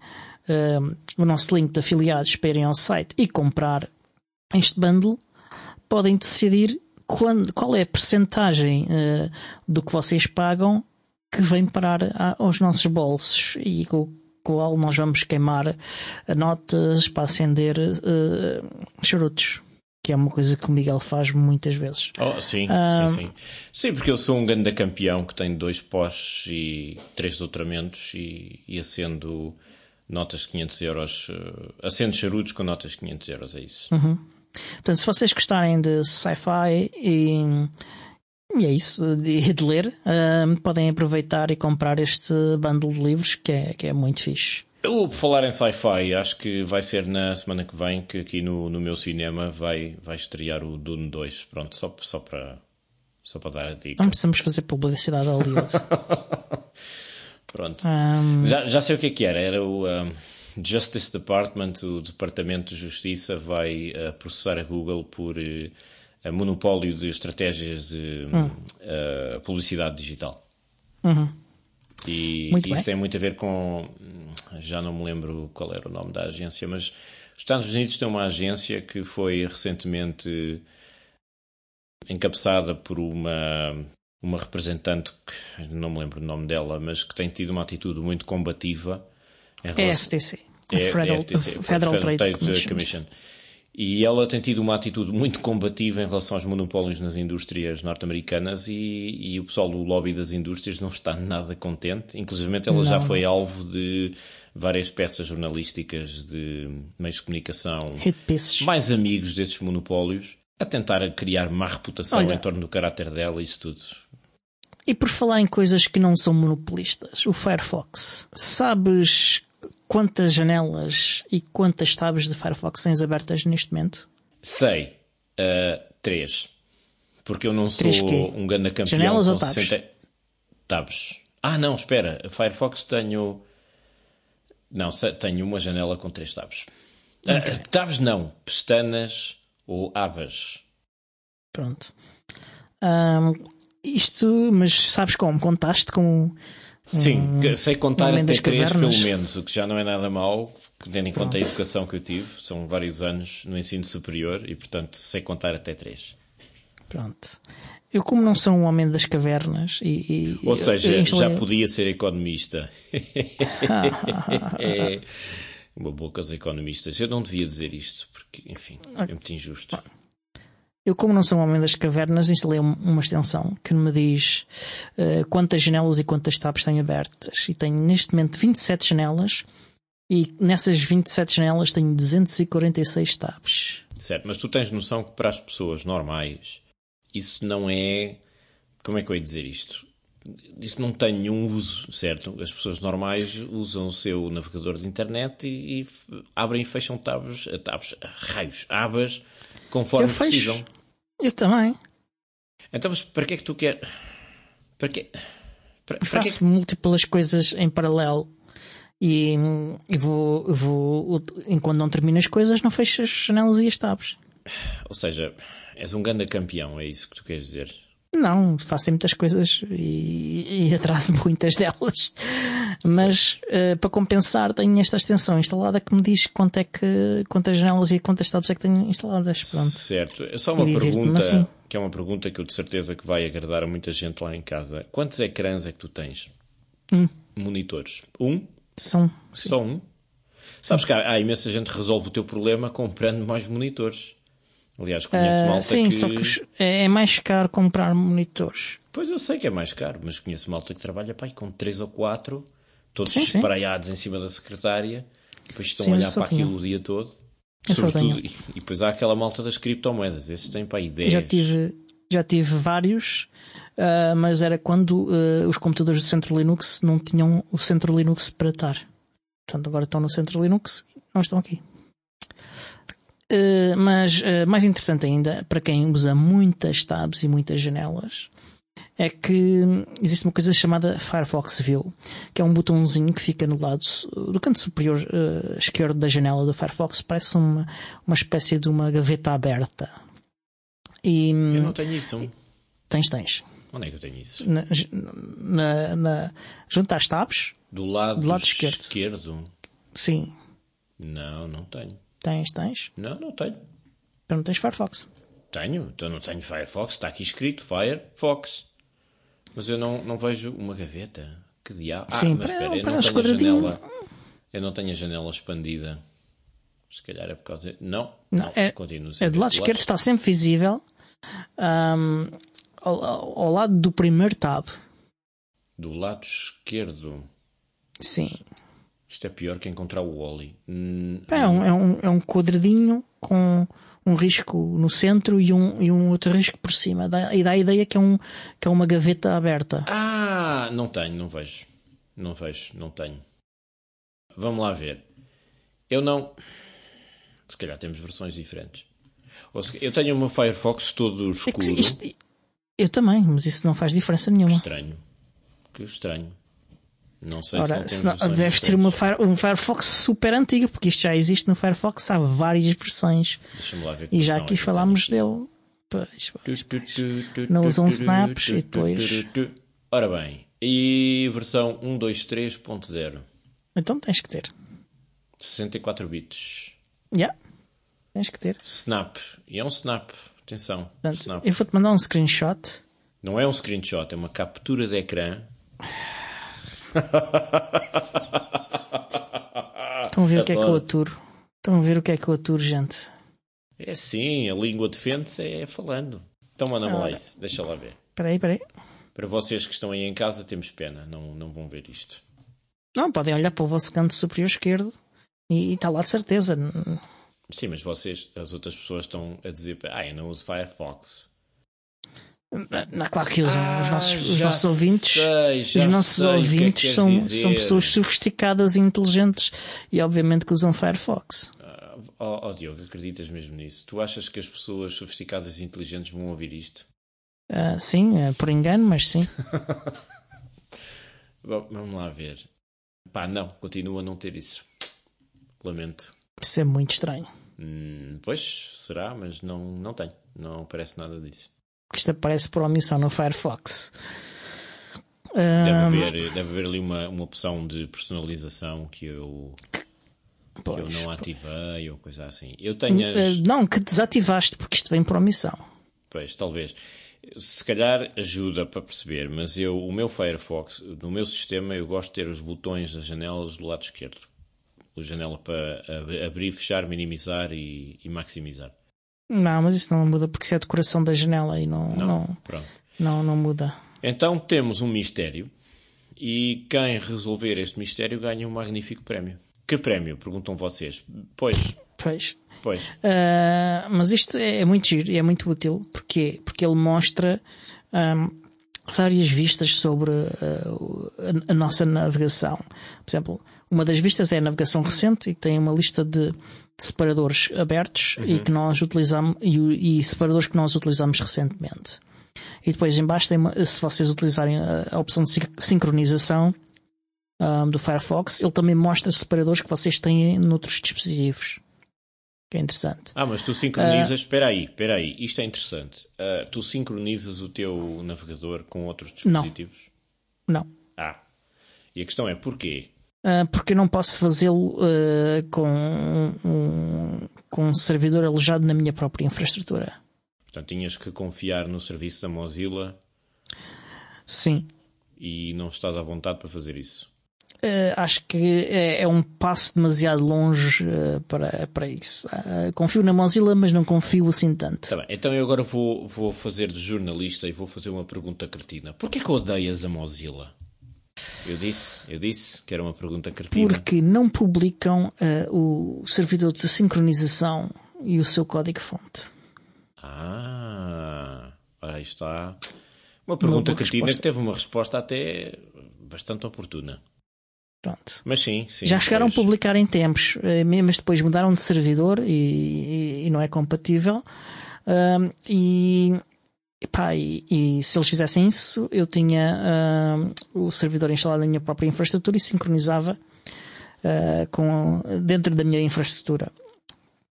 uh, o nosso link de afiliados para irem ao site e comprar este bundle, podem decidir quando, qual é a percentagem uh, do que vocês pagam que vem parar a, aos nossos bolsos e com o qual nós vamos queimar notas para acender uh, charutos, que é uma coisa que o Miguel faz muitas vezes. Oh, sim, uh, sim, sim. Sim, porque eu sou um grande campeão que tem dois pós e três doutoramentos e, e acendo notas de quinhentos euros, uh, acendo charutos com notas de quinhentos euros, é isso. Uhum. Portanto, se vocês gostarem de sci-fi e, e é isso, de, de ler, uh, podem aproveitar e comprar este bundle de livros que é, que é muito fixe. Eu, por falar em sci-fi, acho que vai ser na semana que vem que aqui no, no meu cinema vai, vai estrear o Dune dois. Pronto, só, só, para, só para dar a dica. Não precisamos fazer publicidade a Hollywood. Pronto. Um... Já, já sei o que é que era. Era o um, Justice Department, o Departamento de Justiça, vai uh, processar a Google por uh, monopólio de estratégias de hum. uh, publicidade digital. Uhum. E muito isso bem. tem muito a ver com... Já não me lembro qual era o nome da agência, mas os Estados Unidos têm uma agência que foi recentemente encabeçada por uma, uma representante, que não me lembro o nome dela, mas que tem tido uma atitude muito combativa. Em relação... É a F T C. É, a Federal, é F T C, Federal, Federal Trade, Trade Commission. Commission. E ela tem tido uma atitude muito combativa em relação aos monopólios nas indústrias norte-americanas e, e o pessoal do lobby das indústrias não está nada contente. Inclusive ela não, já foi não. alvo de várias peças jornalísticas de meios de comunicação mais amigos desses monopólios, a tentar criar má reputação Olha, em torno do caráter dela e isso tudo. E por falar em coisas que não são monopolistas, o Firefox, sabes quantas janelas e quantas tabs de Firefox tens abertas neste momento? Sei. Uh, três. Porque eu não sou um grande campeão. Janelas ou tabs? sessenta... Tabs. Ah, não, espera. A Firefox tenho... Não, tenho uma janela com três tabs. Okay. Uh, tabs não. Pestanas ou abas. Pronto. Um, isto, mas sabes como? Contaste com... Sim, um, sei contar até três cavernas. pelo menos, o que já não é nada mau, tendo em conta a educação que eu tive. São vários anos no ensino superior e, portanto, sei contar até três. Pronto. Eu, como não sou um homem das cavernas e... e Ou seja, instalei... já podia ser economista. É uma boca aos economistas. Eu não devia dizer isto, porque, enfim, é muito injusto. Eu, como não sou um homem das cavernas, instalei uma extensão que me diz uh, quantas janelas e quantas tabs tenho abertas. E tenho neste momento vinte e sete janelas e nessas vinte e sete janelas tenho duzentos e quarenta e seis tabs. Certo, mas tu tens noção que para as pessoas normais isso não é... Como é que eu ia dizer isto? Isso não tem nenhum uso, certo? As pessoas normais usam o seu navegador de internet e, e abrem e fecham tabs, tabs, raios, abas, conforme eu fecho. precisam. Eu também. Então, mas para que é que tu queres? Para quê? Para, para faço que... múltiplas coisas em paralelo e, e vou, vou, enquanto não termino as coisas, não fecho as janelas e as tabs. Ou seja, és um grande campeão, é isso que tu queres dizer? Não, faço muitas coisas e, e atraso muitas delas. Mas uh, para compensar tenho esta extensão instalada que me diz quanto é que, quantas janelas e quantas tabs é que tenho instaladas. Pronto. Certo. É só uma e pergunta assim. que é uma pergunta que eu de certeza que vai agradar a muita gente lá em casa. Quantos ecrãs é que tu tens? Um. Monitores? Um? São. Sim. Só um? Sim. Sabes que há, há imensa gente que resolve o teu problema comprando mais monitores. Aliás, conheço uh, malta sim, que... Sim, só que é mais caro comprar monitores. Pois eu sei que é mais caro, mas conheço malta que trabalha pá, com três ou quatro, todos sim, espraiados sim. em cima da secretária, depois estão sim, a olhar para tenho. aquilo o dia todo. Eu Sobretudo, e, e depois há aquela malta das criptomoedas, esses têm para aí dez. Já tive, já tive vários, uh, mas era quando uh, os computadores do Centro Linux não tinham o Centro Linux para estar. Portanto, agora estão no Centro Linux e não estão aqui. Uh, mas uh, mais interessante ainda, para quem usa muitas tabs e muitas janelas, é que existe uma coisa chamada Firefox View, que é um botãozinho que fica no lado do canto superior uh, esquerdo da janela do Firefox. Parece uma, uma espécie de uma gaveta aberta. E, eu não tenho isso. Tens, tens. Onde é que eu tenho isso? Na, na, na, junto às tabs. Do lado, do lado esquerdo. esquerdo. Sim. Não, não tenho. Tens, tens? Não, não tenho. Então não tens Firefox. Tenho, então não tenho Firefox. Está aqui escrito Firefox. Mas eu não, não vejo uma gaveta. Que diabo? Ah, Sim, mas para, espera, eu para não os tenho a quadradinhos. janela. Eu não tenho a janela expandida. Se calhar é por causa... Não, Não, não, é, continuo é do lado esquerdo, está sempre visível. Um, ao, ao, ao lado do primeiro tab. Do lado esquerdo. Sim. Isto é pior que encontrar o Wally. Hum, É um, é, um, é um quadradinho com um risco no centro e um, e um outro risco por cima. Dá, e dá a ideia que é, um, que é uma gaveta aberta. Ah, não tenho, não vejo. Não vejo, não tenho. Vamos lá ver. Eu não... Se calhar temos versões diferentes. Ou se... Eu tenho o meu Firefox todo escuro. É que isto, eu também, mas isso não faz diferença nenhuma. Estranho. Que estranho. Não sei Ora, se não temos se não, deves ter uma Fire, um Firefox super antigo, porque isto já existe no Firefox há várias versões. Deixa-me lá ver. E já aqui falámos dele. Pois, pois, pois. Não usam snaps e depois. Ora bem, e versão um ponto vinte e três ponto zero. Então tens que ter. sessenta e quatro bits. Já. Yeah. Tens que ter. Snap. E é um snap. Atenção. Portanto, snap. eu vou-te mandar um screenshot. Não é um screenshot, é uma captura de ecrã. Estão a ver o que é que eu aturo. Estão a ver o que é que eu aturo, gente. É sim, a língua defende-se é falando. Então manda-me lá isso, deixa lá ver. Espera aí, espera aí. Para vocês que estão aí em casa, temos pena, não, não vão ver isto. Não, podem olhar para o vosso canto superior esquerdo e está lá de certeza. Sim, mas vocês, as outras pessoas estão a dizer, ah, eu não uso Firefox. Não, claro que usam. Ah, os nossos, os já nossos ouvintes, sei, os nossos sei ouvintes que é que são, dizer. são pessoas sofisticadas e inteligentes e obviamente que usam Firefox. Ah, oh, oh Diogo, acreditas mesmo nisso? Tu achas que as pessoas sofisticadas e inteligentes vão ouvir isto? Uh, sim, uh, por engano, mas sim. Bom, vamos lá ver. Pá, não, continua a não ter isso. Lamento. Isso é muito estranho. Hum, pois, será, mas não, não tenho. Não aparece nada disso. Porque isto aparece por omissão no Firefox. Deve Um, haver, deve haver ali uma, uma opção de personalização que eu, pois, que eu não ativei ou coisa assim. Eu tenho as... uh, não, que desativaste, porque isto vem por omissão. Pois, talvez. Se calhar ajuda para perceber, mas eu, o meu Firefox, no meu sistema, eu gosto de ter os botões das janelas do lado esquerdo. A janela para abrir, fechar, minimizar e, e maximizar. Não, mas isso não muda porque isso é a decoração da janela e não, Não? não, Pronto. não, não muda. Então temos um mistério e quem resolver este mistério ganha um magnífico prémio. Que prémio? Perguntam vocês. Pois. Pois. Pois. Uh, mas isto é muito giro e é muito útil. Porquê? Porque ele mostra um, várias vistas sobre uh, a, a nossa navegação. Por exemplo, uma das vistas é a navegação recente e tem uma lista de, de separadores abertos uhum. e que nós utilizamos e, e separadores que nós utilizamos recentemente. E depois em baixo tem uma, se vocês utilizarem a, a opção de sincronização um, do Firefox, ele também mostra separadores que vocês têm noutros dispositivos. Que é interessante. Ah, mas tu sincronizas... Espera uh, aí, espera aí. Isto é interessante. Uh, tu sincronizas o teu navegador com outros dispositivos? Não. Não. Ah. E a questão é porquê? Uh, porque eu não posso fazê-lo uh, com, um, com um servidor alojado na minha própria infraestrutura. Portanto, tinhas que confiar no serviço da Mozilla. Sim. E não estás à vontade para fazer isso. Uh, acho que é, é um passo demasiado longe uh, para, para isso. Uh, confio na Mozilla, mas não confio assim tanto. Tá bem. Então eu agora vou, vou fazer de jornalista e vou fazer uma pergunta cretina. Porquê que odeias a Mozilla? Eu disse, eu disse que era uma pergunta cretina. Porque não publicam uh, o servidor de sincronização e o seu código-fonte. Ah, aí está. Uma pergunta cretina resposta. Que teve uma resposta até bastante oportuna. Pronto. Mas sim, sim. Já chegaram pois. a publicar em tempos, mas depois mudaram de servidor e, e, e não é compatível. Um, e, epá, e, e se eles fizessem isso, eu tinha um, o servidor instalado na minha própria infraestrutura e sincronizava uh, com, dentro da minha infraestrutura.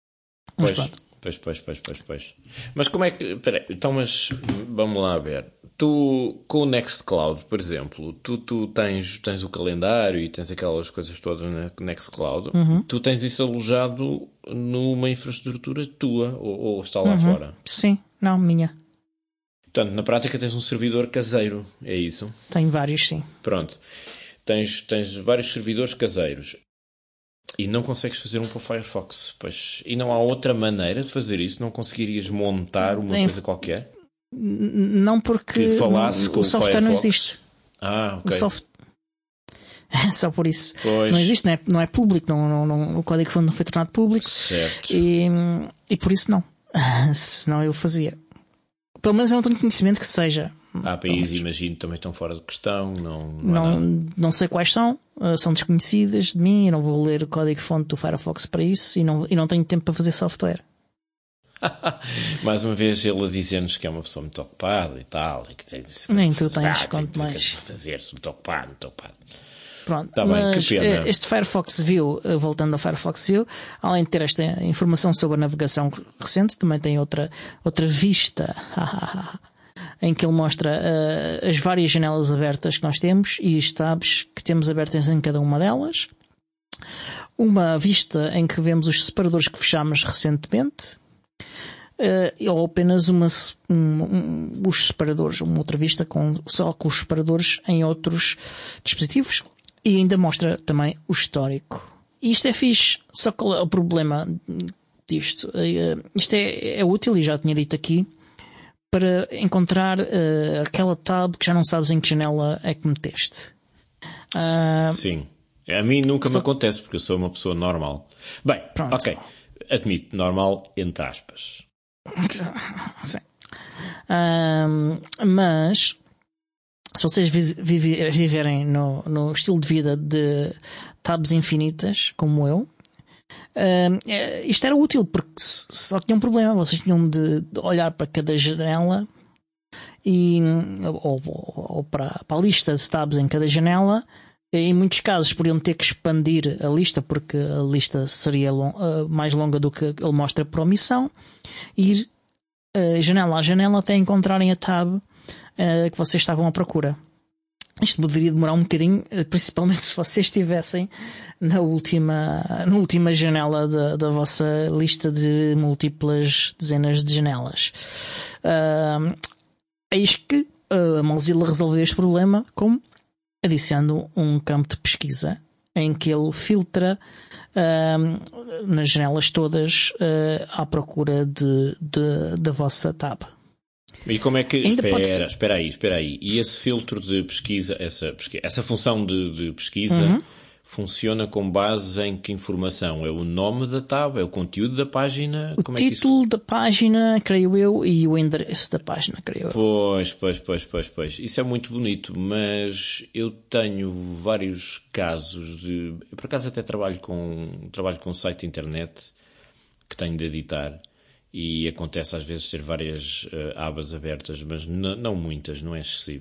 Mas pois, pois, pois, pois, pois, pois. Mas como é que... Peraí, então, mas vamos lá ver. Tu, com o Nextcloud, por exemplo, tu, tu tens, tens o calendário e tens aquelas coisas todas no Nextcloud. Uhum. Tu tens isso alojado numa infraestrutura tua ou, ou está lá uhum. fora? Sim, não, minha. Portanto, na prática tens um servidor caseiro, é isso? Tenho vários, sim. Pronto. Tens, tens vários servidores caseiros e não consegues fazer um para o Firefox. Pois, e não há outra maneira de fazer isso? Não conseguires montar uma em... coisa qualquer? Não, porque não, o software Firefox. não existe. Ah, ok. O soft... Só por isso. Pois. Não existe, não é, não é público, não, não, não, o código-fonte não foi tornado público. Certo. E, e por isso não. Senão eu fazia. Pelo menos eu não tenho conhecimento que seja. Há países, imagino, também estão fora de questão. Não, não, não, não sei quais são, são desconhecidas de mim. Eu não vou ler o código-fonte do Firefox para isso e não, e não tenho tempo para fazer software. Mais uma vez ele a dizer-nos que é uma pessoa muito ocupada e tal, e que tem nem tu tens, quanto mais fazer-se muito ocupado, muito ocupado. Pronto, tá bem, mas que pena. Este Firefox View, voltando ao Firefox View, além de ter esta informação sobre a navegação recente, também tem outra, outra vista em que ele mostra uh, as várias janelas abertas que nós temos e os tabs que temos abertas em cada uma delas. Uma vista em que vemos os separadores que fechamos recentemente. Uh, ou apenas uma, um, um, os separadores, uma outra vista com, só com os separadores em outros dispositivos, e ainda mostra também o histórico. E isto é fixe, só que o problema disto, uh, isto é, é útil, e já tinha dito aqui, para encontrar uh, aquela tab que já não sabes em que janela é que meteste. Uh, Sim, a mim nunca só... me acontece, porque eu sou uma pessoa normal. Bem, Pronto. ok, admito, normal entre aspas. Sim. Um, mas se vocês vive, viverem no, no estilo de vida de tabs infinitas como eu, um, isto era útil, porque só tinha um problema. Vocês tinham de olhar para cada janela e, ou, ou, ou para, para a lista de tabs em cada janela. Em muitos casos podiam ter que expandir a lista, porque a lista seria long, uh, mais longa do que ele mostra por omissão, e ir uh, janela a janela até encontrarem a tab uh, que vocês estavam à procura. Isto poderia demorar um bocadinho, uh, principalmente se vocês estivessem na última, na última janela da, da vossa lista de múltiplas dezenas de janelas. Uh, eis que uh, a Mozilla resolveu este problema como adicionando um campo de pesquisa em que ele filtra uh, nas janelas todas uh, à procura de, de, da vossa tab. E como é que... Espera, espera aí, espera aí. E esse filtro de pesquisa, essa, essa função de, de pesquisa, uhum. funciona com base em que informação? É o nome da tab? É o conteúdo da página? O como título é que isso... da página, creio eu, e o endereço da página, creio eu. Pois, pois, pois, pois, pois. Isso é muito bonito, mas eu tenho vários casos de... Eu, por acaso, até trabalho com, trabalho com um site de internet que tenho de editar e acontece às vezes ter várias uh, abas abertas, mas n- não muitas, não é excessivo.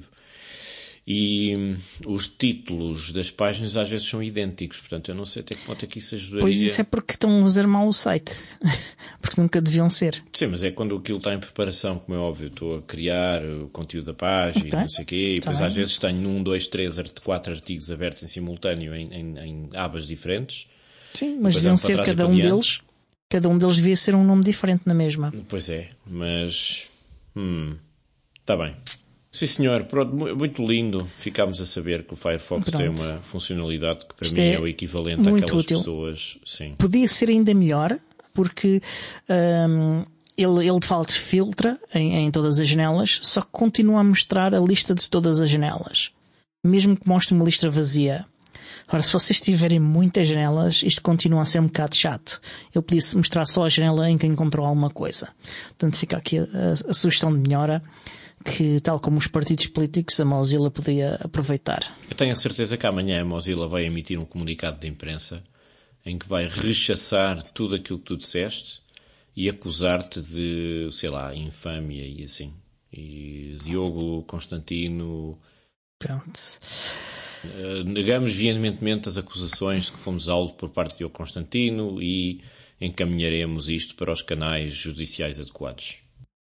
E hum, os títulos das páginas às vezes são idênticos, portanto eu não sei até que ponto é que isso ajudaria. Pois isso é porque estão a usar mal o site, porque nunca deviam ser. Sim, mas é quando aquilo está em preparação, como é óbvio, estou a criar o conteúdo da página, okay. não sei o quê, e depois às vezes tenho um, dois, três, quatro artigos abertos em simultâneo em, em, em abas diferentes. Sim, mas deviam ser cada um deles, cada um deles devia ser um nome diferente na mesma. Pois é, mas hum, está bem. Sim senhor, pronto, muito lindo. Ficámos a saber que o Firefox Pronto. tem uma funcionalidade que para Isto mim é, é o equivalente àquelas útil. pessoas. Sim. Podia ser ainda melhor, porque um, ele, ele de facto filtra em, em todas as janelas, só que continua a mostrar a lista de todas as janelas, mesmo que mostre uma lista vazia. Ora, se vocês tiverem muitas janelas, isto continua a ser um bocado chato. Ele podia mostrar só a janela em que encontrou alguma coisa. Portanto, fica aqui a, a, a sugestão de melhora, que, tal como os partidos políticos, a Mozilla podia aproveitar. Eu tenho a certeza que amanhã a Mozilla vai emitir um comunicado de imprensa em que vai rechaçar tudo aquilo que tu disseste e acusar-te de, sei lá, infâmia e assim. E Diogo Constantino... Pronto. Uh, negamos veementemente as acusações de que fomos alvo por parte de Diogo Constantino e encaminharemos isto para os canais judiciais adequados.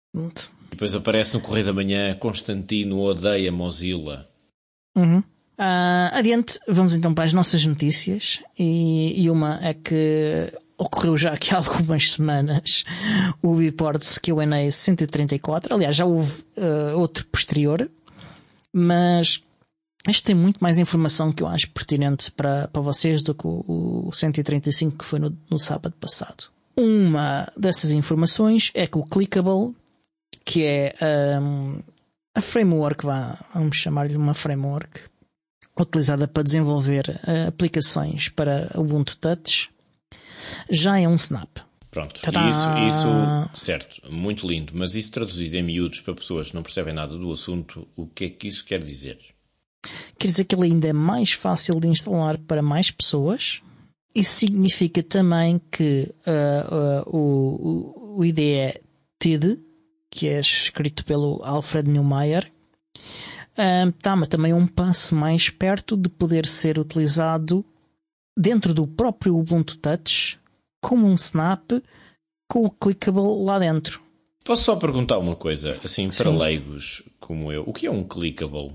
Depois aparece no Correio da Manhã: Constantino odeia Mozilla. Uhum. Uh, adiante, vamos então para as nossas notícias. E, e uma é que ocorreu já aqui há algumas semanas o Reports Q and A cento e trinta e quatro. Aliás, já houve uh, outro posterior, mas este tem muito mais informação que eu acho pertinente para, para vocês do que o, o cento e trinta e cinco que foi no, no sábado passado. Uma dessas informações é que o Clickable, que é um, a framework, vá, vamos chamar-lhe uma framework, utilizada para desenvolver uh, aplicações para Ubuntu Touch, já é um Snap. Pronto, isso, isso, certo, muito lindo, mas isso traduzido em miúdos para pessoas que não percebem nada do assunto, o que é que isso quer dizer? Quer dizer que ele ainda é mais fácil de instalar para mais pessoas. Isso significa também que uh, uh, o, o I D E T I D, que é escrito pelo Alfred Neumayer, uh, está também um passo mais perto de poder ser utilizado dentro do próprio Ubuntu Touch como um Snap com o Clickable lá dentro. Posso só perguntar uma coisa, assim, para Sim. leigos como eu, o que é um Clickable?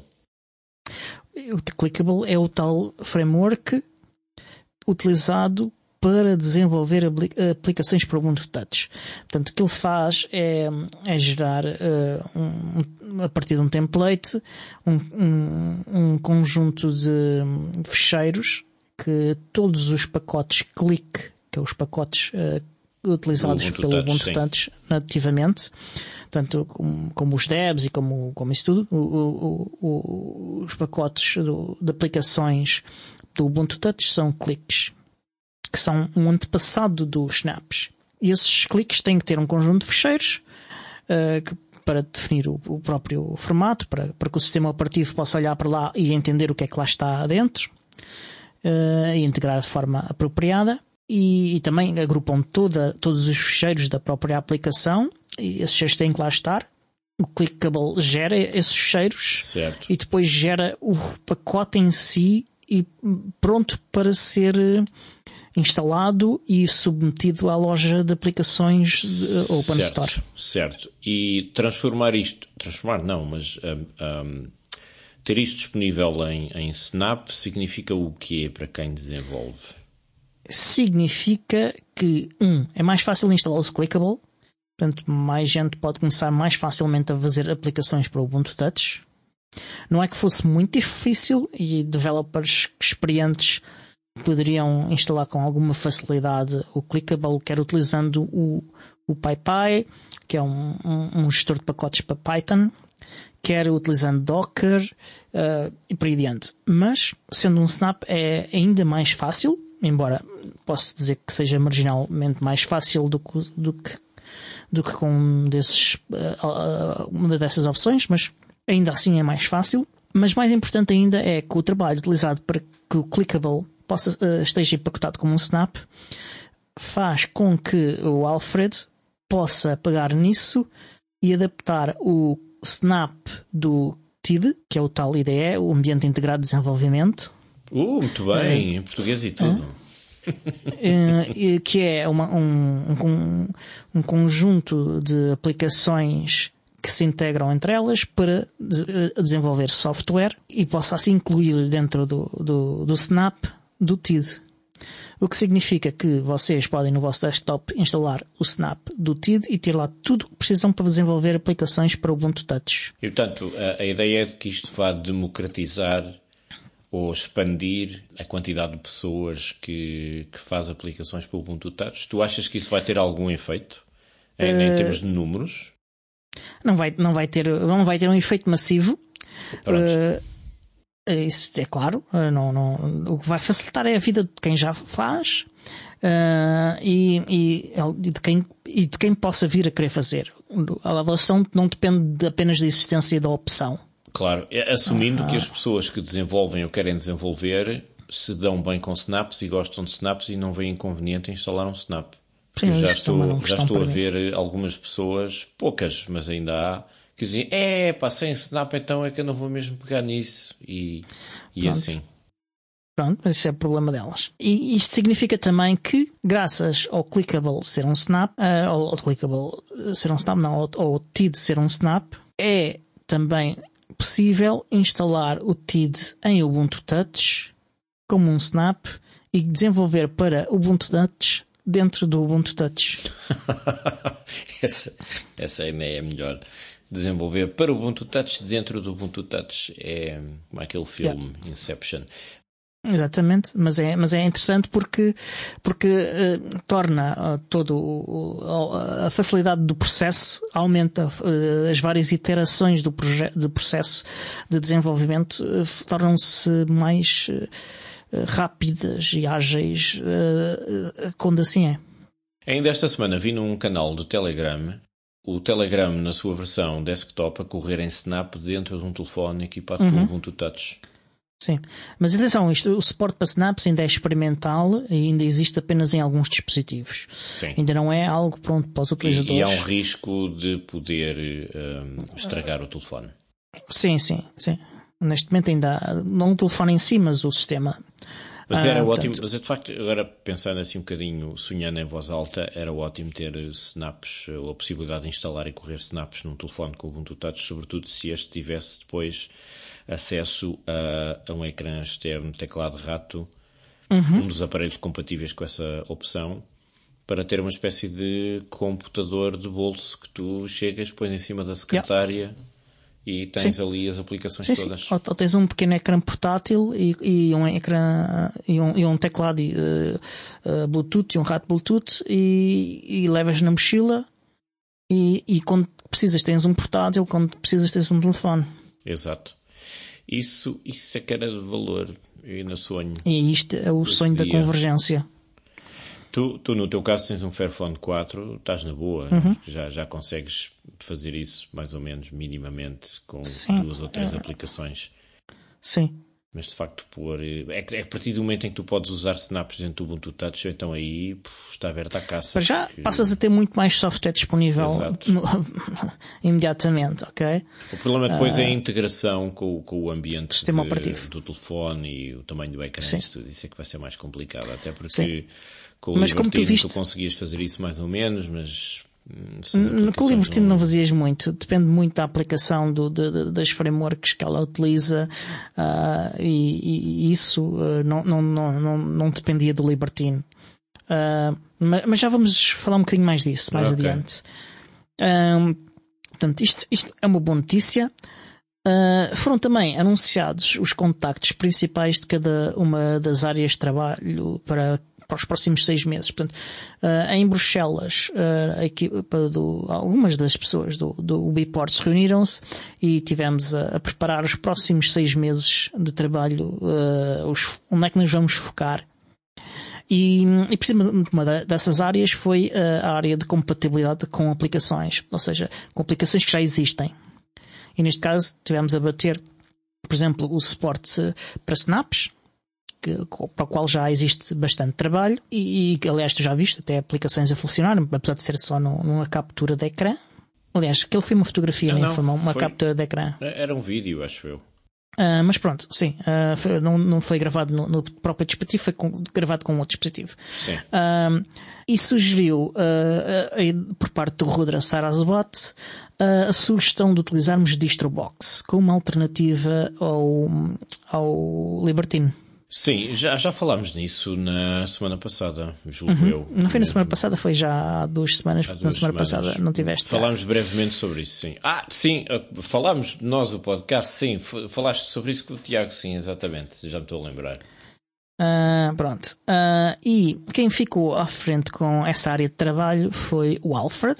O Clickable é o tal framework utilizado para desenvolver aplicações para o Ubuntu Touch. Portanto, o que ele faz é, é gerar, uh, um, a partir de um template, um, um, um conjunto de fecheiros que todos os pacotes Click, que é os pacotes uh, utilizados Ubuntu pelo Touch, Ubuntu sim. Touch nativamente, tanto como, como os devs e como, como isso tudo, o, o, o, os pacotes do, de aplicações do Ubuntu Touch são cliques, que são um antepassado dos snaps. E esses cliques têm que ter um conjunto de fecheiros uh, que, para definir o, o próprio formato, para, para que o sistema operativo possa olhar para lá e entender o que é que lá está dentro uh, e integrar de forma apropriada. E, e também agrupam toda, todos os fecheiros da própria aplicação, e esses fecheiros têm que lá estar. O Clickable gera esses fecheiros, Certo. e depois gera o pacote em si e pronto para ser instalado e submetido à loja de aplicações de Open certo, Store. Certo. E transformar isto, transformar não, mas um, um, ter isto disponível em, em Snap significa o quê para quem desenvolve? Significa que, um, é mais fácil instalar o Clickable, portanto, mais gente pode começar mais facilmente a fazer aplicações para o Ubuntu Touch. Não é que fosse muito difícil e developers experientes poderiam instalar com alguma facilidade o Clickable, quer utilizando o, o PyPy, que é um, um, um gestor de pacotes para Python, quer utilizando Docker uh, e por aí adiante. Mas, sendo um Snap, é ainda mais fácil, embora posso dizer que seja marginalmente mais fácil do que, do que, do que com um desses, uh, uh, uma dessas opções, mas ainda assim é mais fácil. Mas mais importante ainda é que o trabalho utilizado para que o Clickable possa, uh, esteja empacotado como um Snap faz com que o Alfred possa pegar nisso e adaptar o Snap do T I D, que é o tal I D E, o Ambiente Integrado de Desenvolvimento. Uh, muito bem, é, em português e tudo. É, que é uma, um, um, um conjunto de aplicações que se integram entre elas para de, desenvolver software e possa assim incluir dentro do, do, do Snap do T I D. O que significa que vocês podem no vosso desktop instalar o Snap do T I D e ter lá tudo o que precisam para desenvolver aplicações para o Ubuntu Touch. E portanto, a, a ideia é de que isto vá democratizar ou expandir a quantidade de pessoas que, que faz aplicações para o Ubuntu Touch. Tu achas que isso vai ter algum efeito em, uh, em termos de números? Não vai, não vai ter, não vai ter um efeito massivo. Uh, isso é claro. Uh, não, não, o que vai facilitar é a vida de quem já faz uh, e, e, e, de quem, e de quem possa vir a querer fazer. A adoção não depende apenas da existência da opção. Claro, assumindo ah, que as pessoas que desenvolvem ou querem desenvolver se dão bem com snaps e gostam de snaps e não veem inconveniente em instalar um snap. Porque sim, já estou, já estou a mim. ver algumas pessoas, poucas, mas ainda há, que dizem, é pá, sem snap então é que eu não vou mesmo pegar nisso. E, e assim. Pronto, mas isso é o problema delas. E isto significa também que, graças ao Clickable ser um snap, uh, ou ao Clickable ser um snap, não, ou ao T I D ser um snap, é também possível instalar o T I D em Ubuntu Touch como um snap e desenvolver para Ubuntu Touch dentro do Ubuntu Touch. essa, essa ainda é melhor. Desenvolver para o Ubuntu Touch dentro do Ubuntu Touch. É como aquele filme, yeah. Inception. Exatamente, mas é, mas é interessante porque, porque uh, torna uh, todo o, o, a facilidade do processo, aumenta uh, as várias iterações do, do processo de desenvolvimento, uh, tornam-se mais uh, rápidas e ágeis, uh, uh, quando assim é. Ainda esta semana vi num canal do Telegram o Telegram na sua versão desktop a correr em Snap dentro de um telefone equipado uhum. com o Ubuntu Touch. Sim, mas atenção, isto, o suporte para Snaps ainda é experimental e ainda existe apenas em alguns dispositivos. Sim. Ainda não é algo pronto para os utilizadores. E, e há um risco de poder um, estragar o telefone. Sim, sim, sim. Neste momento ainda há, não o telefone em si, mas o sistema. Mas era ah, ótimo, portanto... mas de facto, agora pensando assim um bocadinho, sonhando em voz alta, era ótimo ter snaps, ou a possibilidade de instalar e correr snaps num telefone com o Ubuntu Touch, sobretudo se este tivesse depois acesso a, a um ecrã externo, teclado rato, uhum. um dos aparelhos compatíveis com essa opção, para ter uma espécie de computador de bolso que tu chegas, pões em cima da secretária yeah. e tens Sim. ali as aplicações Sim, todas. Sim. Ou, ou tens um pequeno ecrã portátil e, e um ecrã e um, e um teclado uh, uh, Bluetooth e um rato Bluetooth e, e levas na mochila e, e quando precisas tens um portátil, quando precisas tens um telefone. Exato. Isso, isso é que era de valor. Eu ainda sonho. E isto é o sonho dia. da convergência. Tu, tu, no teu caso, tens um Fairphone quatro, estás na boa. Uhum. Já, já consegues fazer isso, mais ou menos, minimamente, com Sim. duas ou três é. aplicações. Sim. Mas, de facto, pôr... É que é a partir do momento em que tu podes usar snaps dentro do Ubuntu Touch, então aí puf, está aberta a caça. Mas já porque... passas a ter muito mais software disponível no... imediatamente, ok? O problema depois uh... é a integração com, com o ambiente sistema de, operativo do telefone e o tamanho do ecrã. Sim. Isso, isso é que vai ser mais complicado. Até porque Sim. com o mas Libertino como tu, viste... tu conseguias fazer isso mais ou menos, mas... Com o Libertino não fazias muito, depende muito da aplicação do, de, de, das frameworks que ela utiliza uh, e, e isso uh, não, não, não, não, não dependia do Libertino. Uh, mas, mas já vamos falar um bocadinho mais disso mais okay. adiante. Uh, portanto, isto, isto é uma boa notícia. Uh, foram também anunciados os contactos principais de cada uma das áreas de trabalho para para os próximos seis meses. Portanto, uh, em Bruxelas, uh, a equipa do, algumas das pessoas do, do Ubiport se reuniram-se e tivemos a, a preparar os próximos seis meses de trabalho, uh, os, onde é que nós vamos focar. E, e precisamente uma dessas áreas foi uh, a área de compatibilidade com aplicações, ou seja, com aplicações que já existem. E neste caso tivemos a bater, por exemplo, o suporte para snaps, para o qual já existe bastante trabalho e, e aliás tu já viste até aplicações a funcionar, apesar de ser só no, numa captura de ecrã. Aliás, aquilo foi uma fotografia, não, nem não, foi uma, uma foi, captura de ecrã. Era um vídeo, acho eu. Uh, mas pronto, sim, uh, foi, não, não foi gravado no, no próprio dispositivo, foi com, gravado com outro dispositivo. Sim. Uh, e sugeriu uh, uh, por parte do Rudra Saraswat uh, a sugestão de utilizarmos DistroBox como alternativa ao, ao Libertino. Sim, já, já falámos nisso na semana passada, julgo uhum. eu. Não foi na semana passada, foi já há duas semanas, porque na semana semanas. passada não tiveste. Falámos cá. brevemente sobre isso, sim. Ah, sim, falámos nós, o podcast, sim, falaste sobre isso com o Tiago, sim, exatamente, já me estou a lembrar. Uh, pronto. Uh, e quem ficou à frente com essa área de trabalho foi o Alfred.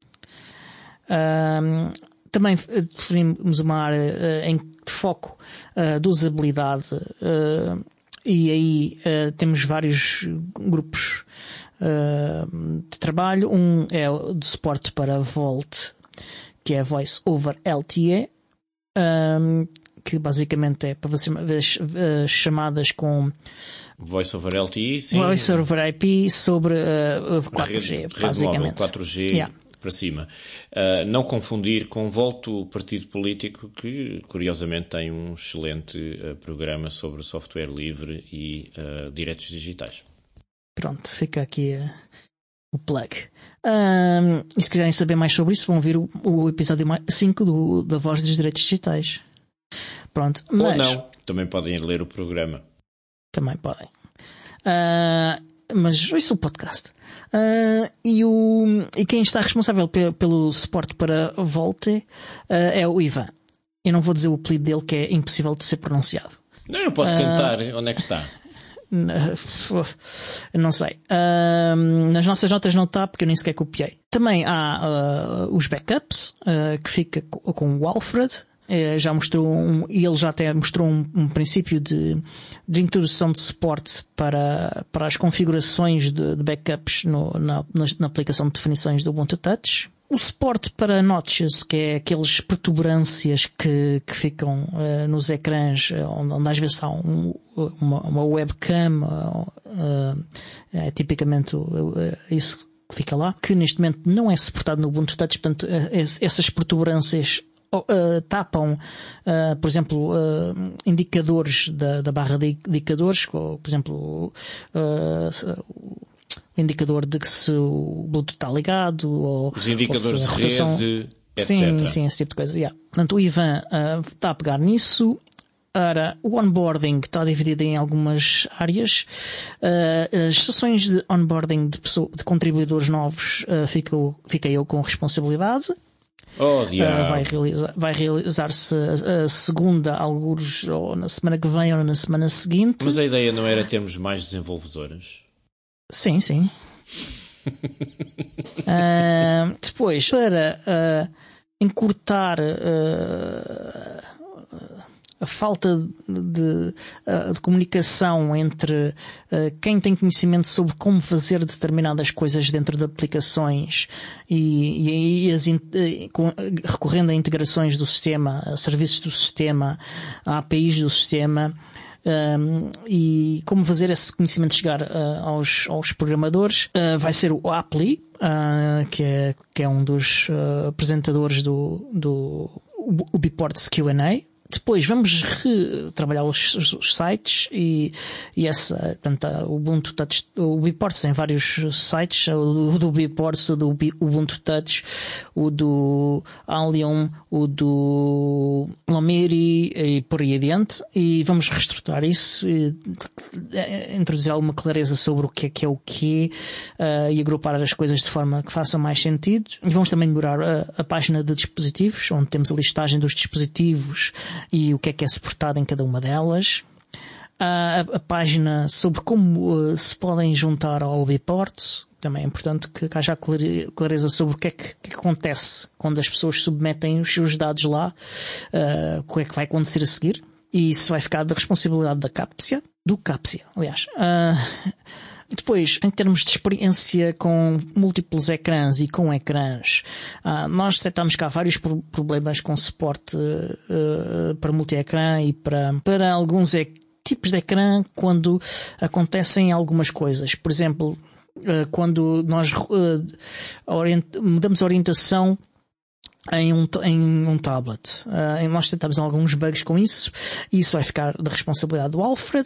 Uh, também definimos uma área uh, em foco uh, de usabilidade. Uh, E aí uh, temos vários grupos uh, de trabalho. Um é o de suporte para Volt, que é Voice over L T E, um, que basicamente é para você uh, chamadas com Voice over L T E, sim. Voice over I P sobre uh, quatro G, rede, basicamente. Rede móvel quatro G. Yeah. para cima. Uh, não confundir com Volt, o partido político que, curiosamente, tem um excelente uh, programa sobre software livre e uh, direitos digitais. Pronto, fica aqui uh, o plug. Um, e se quiserem saber mais sobre isso, vão ver o, o episódio cinco do, da Voz dos Direitos Digitais. Pronto, mas... Ou não, também podem ler o programa. Também podem. Uh, mas ouçam o podcast. Uh, e, o, e quem está responsável pe, pelo suporte para Volte uh, é o Ivan. Eu não vou dizer o apelido dele, que é impossível de ser pronunciado. Não, eu posso tentar. Uh, Onde é que está? Não sei. Uh, nas nossas notas não está, porque eu nem sequer copiei. Também há uh, os backups, uh, que fica com o Alfred. Uh, já mostrou um, e ele já até mostrou um, um princípio de, de introdução de suporte para, para as configurações de, de backups no, na, na aplicação de definições do Ubuntu Touch. O suporte para notches, que é aquelas protuberâncias que, que ficam uh, nos ecrãs, onde, onde às vezes há um, uma, uma webcam, uh, é tipicamente uh, isso que fica lá, que neste momento não é suportado no Ubuntu Touch, portanto uh, essas protuberâncias Uh, tapam, uh, por exemplo, uh, indicadores da, da barra de indicadores, ou, por exemplo, uh, o indicador de que se o Bluetooth está ligado, ou os indicadores ou de rotação... rede, sim, etcétera. Sim, esse tipo de coisa. Yeah. Portanto, o Ivan uh, está a pegar nisso. Ora, o onboarding está dividido em algumas áreas. Uh, as sessões de onboarding de, pessoa, de contribuidores novos uh, fica, fica eu com responsabilidade. Oh, uh, vai, realizar, vai realizar-se a, a segunda, alguns ou na semana que vem ou na semana seguinte. Mas a ideia não era termos mais desenvolvedores? Sim, sim. uh, depois, para uh, encurtar uh, a falta de, de comunicação entre uh, quem tem conhecimento sobre como fazer determinadas coisas dentro de aplicações e, e, e as, com, recorrendo a integrações do sistema, a serviços do sistema, a A P Is do sistema, um, e como fazer esse conhecimento chegar uh, aos, aos programadores, uh, vai ser o Apply, uh, que, é, que é um dos uh, apresentadores do, do Ubiports Q and A. Depois vamos trabalhar os, os, os sites e, e essa, portanto, o Ubuntu Touch, o Ubiports tem vários sites, o do Ubiports, o do Ubuntu Touch, o do Allium, o do Lomiri e por aí adiante, e vamos reestruturar isso, e, introduzir alguma clareza sobre o que é que é o quê, uh, e agrupar as coisas de forma que façam mais sentido. E vamos também melhorar a, a página de dispositivos, onde temos a listagem dos dispositivos e o que é que é suportado em cada uma delas. A, a, a página sobre como uh, se podem juntar ao Ubiports, também é importante que, que haja clareza sobre o que é que, que acontece quando as pessoas submetem os seus dados lá, uh, o que é que vai acontecer a seguir. E isso vai ficar da responsabilidade da Capsia, do Capsia, aliás. Uh, Depois, em termos de experiência com múltiplos ecrãs e com ecrãs, uh, nós detectamos cá vários pro- problemas com suporte uh, para multi-ecrã e para, para alguns e- tipos de ecrã quando acontecem algumas coisas. Por exemplo, uh, quando nós uh, orient- mudamos a orientação em um, em um tablet. Uh, nós detectamos alguns bugs com isso e isso vai ficar da responsabilidade do Alfred.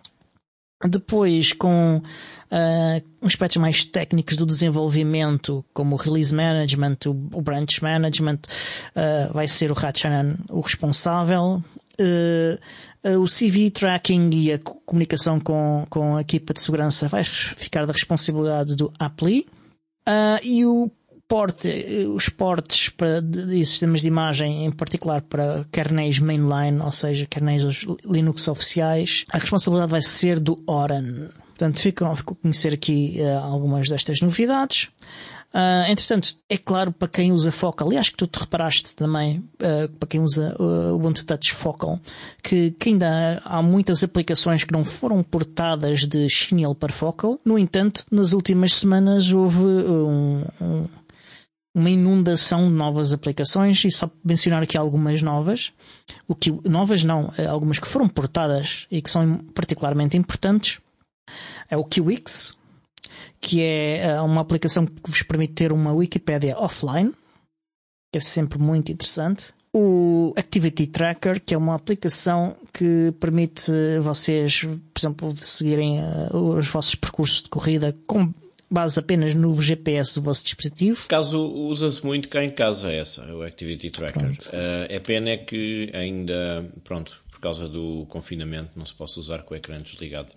Depois, com uh, aspectos mais técnicos do desenvolvimento, como o Release Management, o, o Branch Management, uh, vai ser o Ratchanan o responsável. Uh, uh, o C V Tracking e a comunicação com, com a equipa de segurança vai ficar da responsabilidade do Apply. Uh, e o porte, os portes para, de, de sistemas de imagem, em particular para kernels mainline, ou seja, kernels Linux oficiais, a responsabilidade vai ser do Oran. Portanto, ficam, ficam a conhecer aqui uh, algumas destas novidades. Uh, entretanto, é claro, para quem usa Focal, e acho que tu te reparaste também, uh, para quem usa uh, o Ubuntu Touch Focal, que, que ainda há muitas aplicações que não foram portadas de Xenial para Focal. No entanto, nas últimas semanas houve um, um uma inundação de novas aplicações, e só mencionar aqui algumas novas, o que, novas não, algumas que foram portadas e que são particularmente importantes, é o Q X, que é uma aplicação que vos permite ter uma Wikipédia offline, que é sempre muito interessante. O Activity Tracker, que é uma aplicação que permite vocês, por exemplo, seguirem os vossos percursos de corrida com base apenas no G P S do vosso dispositivo. Caso usa-se muito cá em casa essa, o Activity Tracker. Uh, é pena é que ainda, pronto, por causa do confinamento não se possa usar com o ecrã desligado.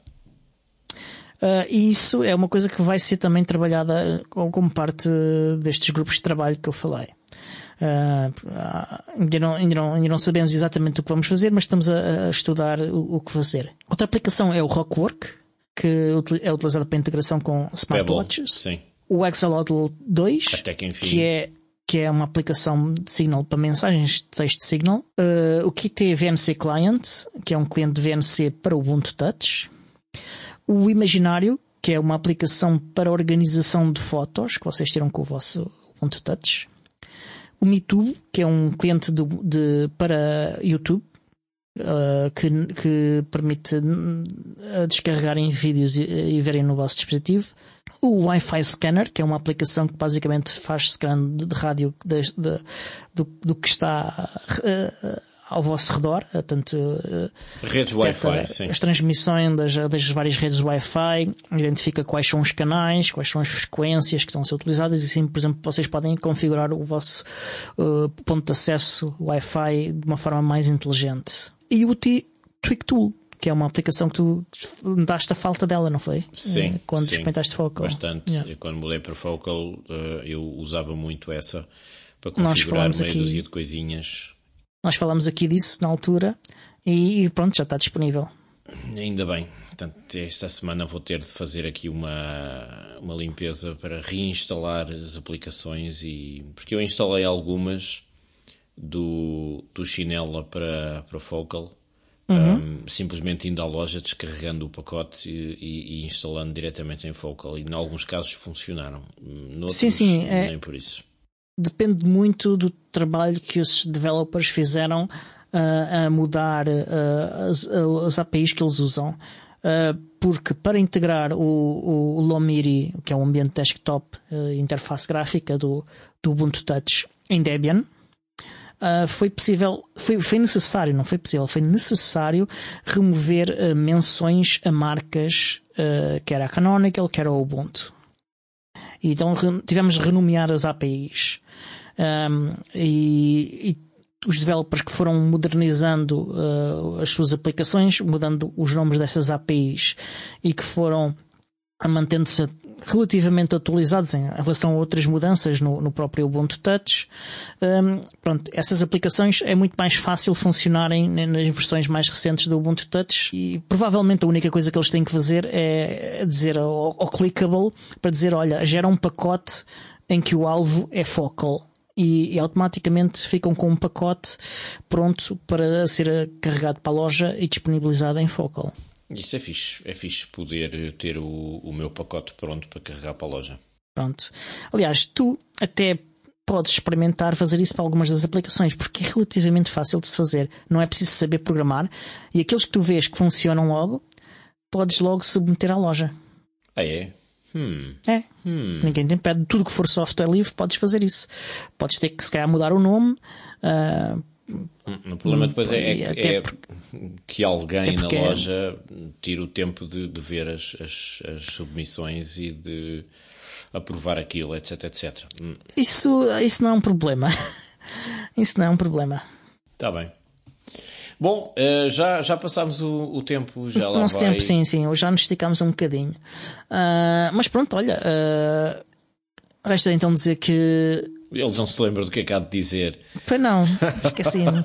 Uh, e isso é uma coisa que vai ser também trabalhada como parte destes grupos de trabalho que eu falei. Uh, ainda, não, ainda, não, ainda não sabemos exatamente o que vamos fazer, mas estamos a, a estudar o, o que fazer. Outra aplicação é o Rockwork, que é utilizada para integração com smartwatches. Sim. O Axolotl dois, Até que, enfim. que é que é uma aplicação de Signal para mensagens de texto Signal. Uh, o Kit V N C Client, que é um cliente de V N C para o Ubuntu Touch. O Imaginário, que é uma aplicação para organização de fotos que vocês tiram com o vosso Ubuntu Touch. O MeToo, que é um cliente de, de, para YouTube, uh, que, que permite uh, descarregarem vídeos e, e verem no vosso dispositivo. O Wi-Fi Scanner, que é uma aplicação que basicamente faz scan de, de rádio de, de, do, do que está uh, ao vosso redor, tanto uh, redes Wi-Fi, sim. As transmissões das, das várias redes Wi-Fi, identifica quais são os canais, quais são as frequências que estão a ser utilizadas, e assim, por exemplo, vocês podem configurar o vosso uh, ponto de acesso Wi-Fi de uma forma mais inteligente. E o Tweak Tool, que é uma aplicação que tu daste a falta dela, não foi? Sim. Quando sim, experimentaste Focal. Bastante. Yeah. Eu, quando mudei para Focal, eu usava muito essa para configurar meia aqui, dúzia de coisinhas. Nós falamos aqui disso na altura e pronto, já está disponível. Ainda bem. Portanto, esta semana vou ter de fazer aqui uma, uma limpeza para reinstalar as aplicações, e porque eu instalei algumas do, do Chinela para, para Focal. Uhum. Um, simplesmente indo à loja, descarregando o pacote e, e, e instalando diretamente em Focal, e em alguns casos funcionaram, noutros sim, sim, nem é, por isso. Depende muito do trabalho que os developers fizeram uh, a mudar uh, as, as A P Is que eles usam, uh, porque para integrar o, o, o Lomiri, que é o ambiente desktop, uh, interface gráfica do, do Ubuntu Touch em Debian, Uh, foi possível, foi, foi necessário, não foi possível, foi necessário remover uh, menções a marcas, uh, quer a Canonical, quer a Ubuntu. E então re, tivemos de renomear as A P Is. Um, e, e os developers que foram modernizando uh, as suas aplicações, mudando os nomes dessas A P Is, e que foram mantendo-se relativamente atualizados em relação a outras mudanças no, no próprio Ubuntu Touch. Um, pronto, essas aplicações é muito mais fácil funcionarem nas versões mais recentes do Ubuntu Touch, e provavelmente a única coisa que eles têm que fazer é dizer ao, ao Clickable para dizer, olha, gera um pacote em que o alvo é Focal, e, e automaticamente ficam com um pacote pronto para ser carregado para a loja e disponibilizado em Focal. Isso é fixe, é fixe poder ter o, o meu pacote pronto para carregar para a loja. Pronto. Aliás, tu até podes experimentar fazer isso para algumas das aplicações, porque é relativamente fácil de se fazer. Não é preciso saber programar, e aqueles que tu vês que funcionam logo, podes logo submeter à loja. Ah, é? Hum. É. Hum. Ninguém te impede. Tudo que for software livre, podes fazer isso. Podes ter que, se calhar, mudar o nome. Uh, O problema depois é, é, é porque, que alguém na é... loja tire o tempo de, de ver as, as, as submissões e de aprovar aquilo, etc, etcétera. Isso, isso não é um problema. Isso não é um problema. Está bem. Bom, já, já passámos o, o tempo, já lá Nosso vai... tempo, sim, sim. Hoje já nos esticámos um bocadinho. Uh, mas pronto, olha... Uh, resta então dizer que... Eles não se lembram do que é que há de dizer. Foi não, esqueci-me.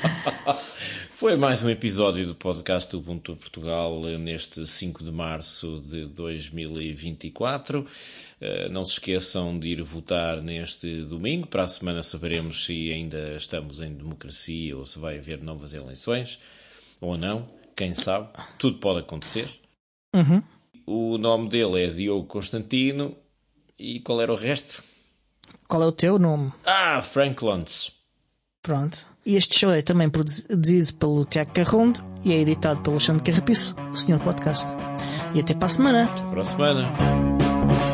Foi mais um episódio do podcast do Ubuntu Portugal neste cinco de março de dois mil e vinte e quatro. Não se esqueçam de ir votar neste domingo. Para a semana saberemos se ainda estamos em democracia ou se vai haver novas eleições ou não. Quem sabe? Tudo pode acontecer. Uhum. O nome dele é Diogo Constantino. E qual era o resto? Qual é o teu nome? Ah, Frank Luntz. Pronto. E este show é também produzido pelo Tiago Carrondo e é editado pelo Alexandre Carrapiço, o senhor podcast. E até para a semana. Até para a semana. Tchau.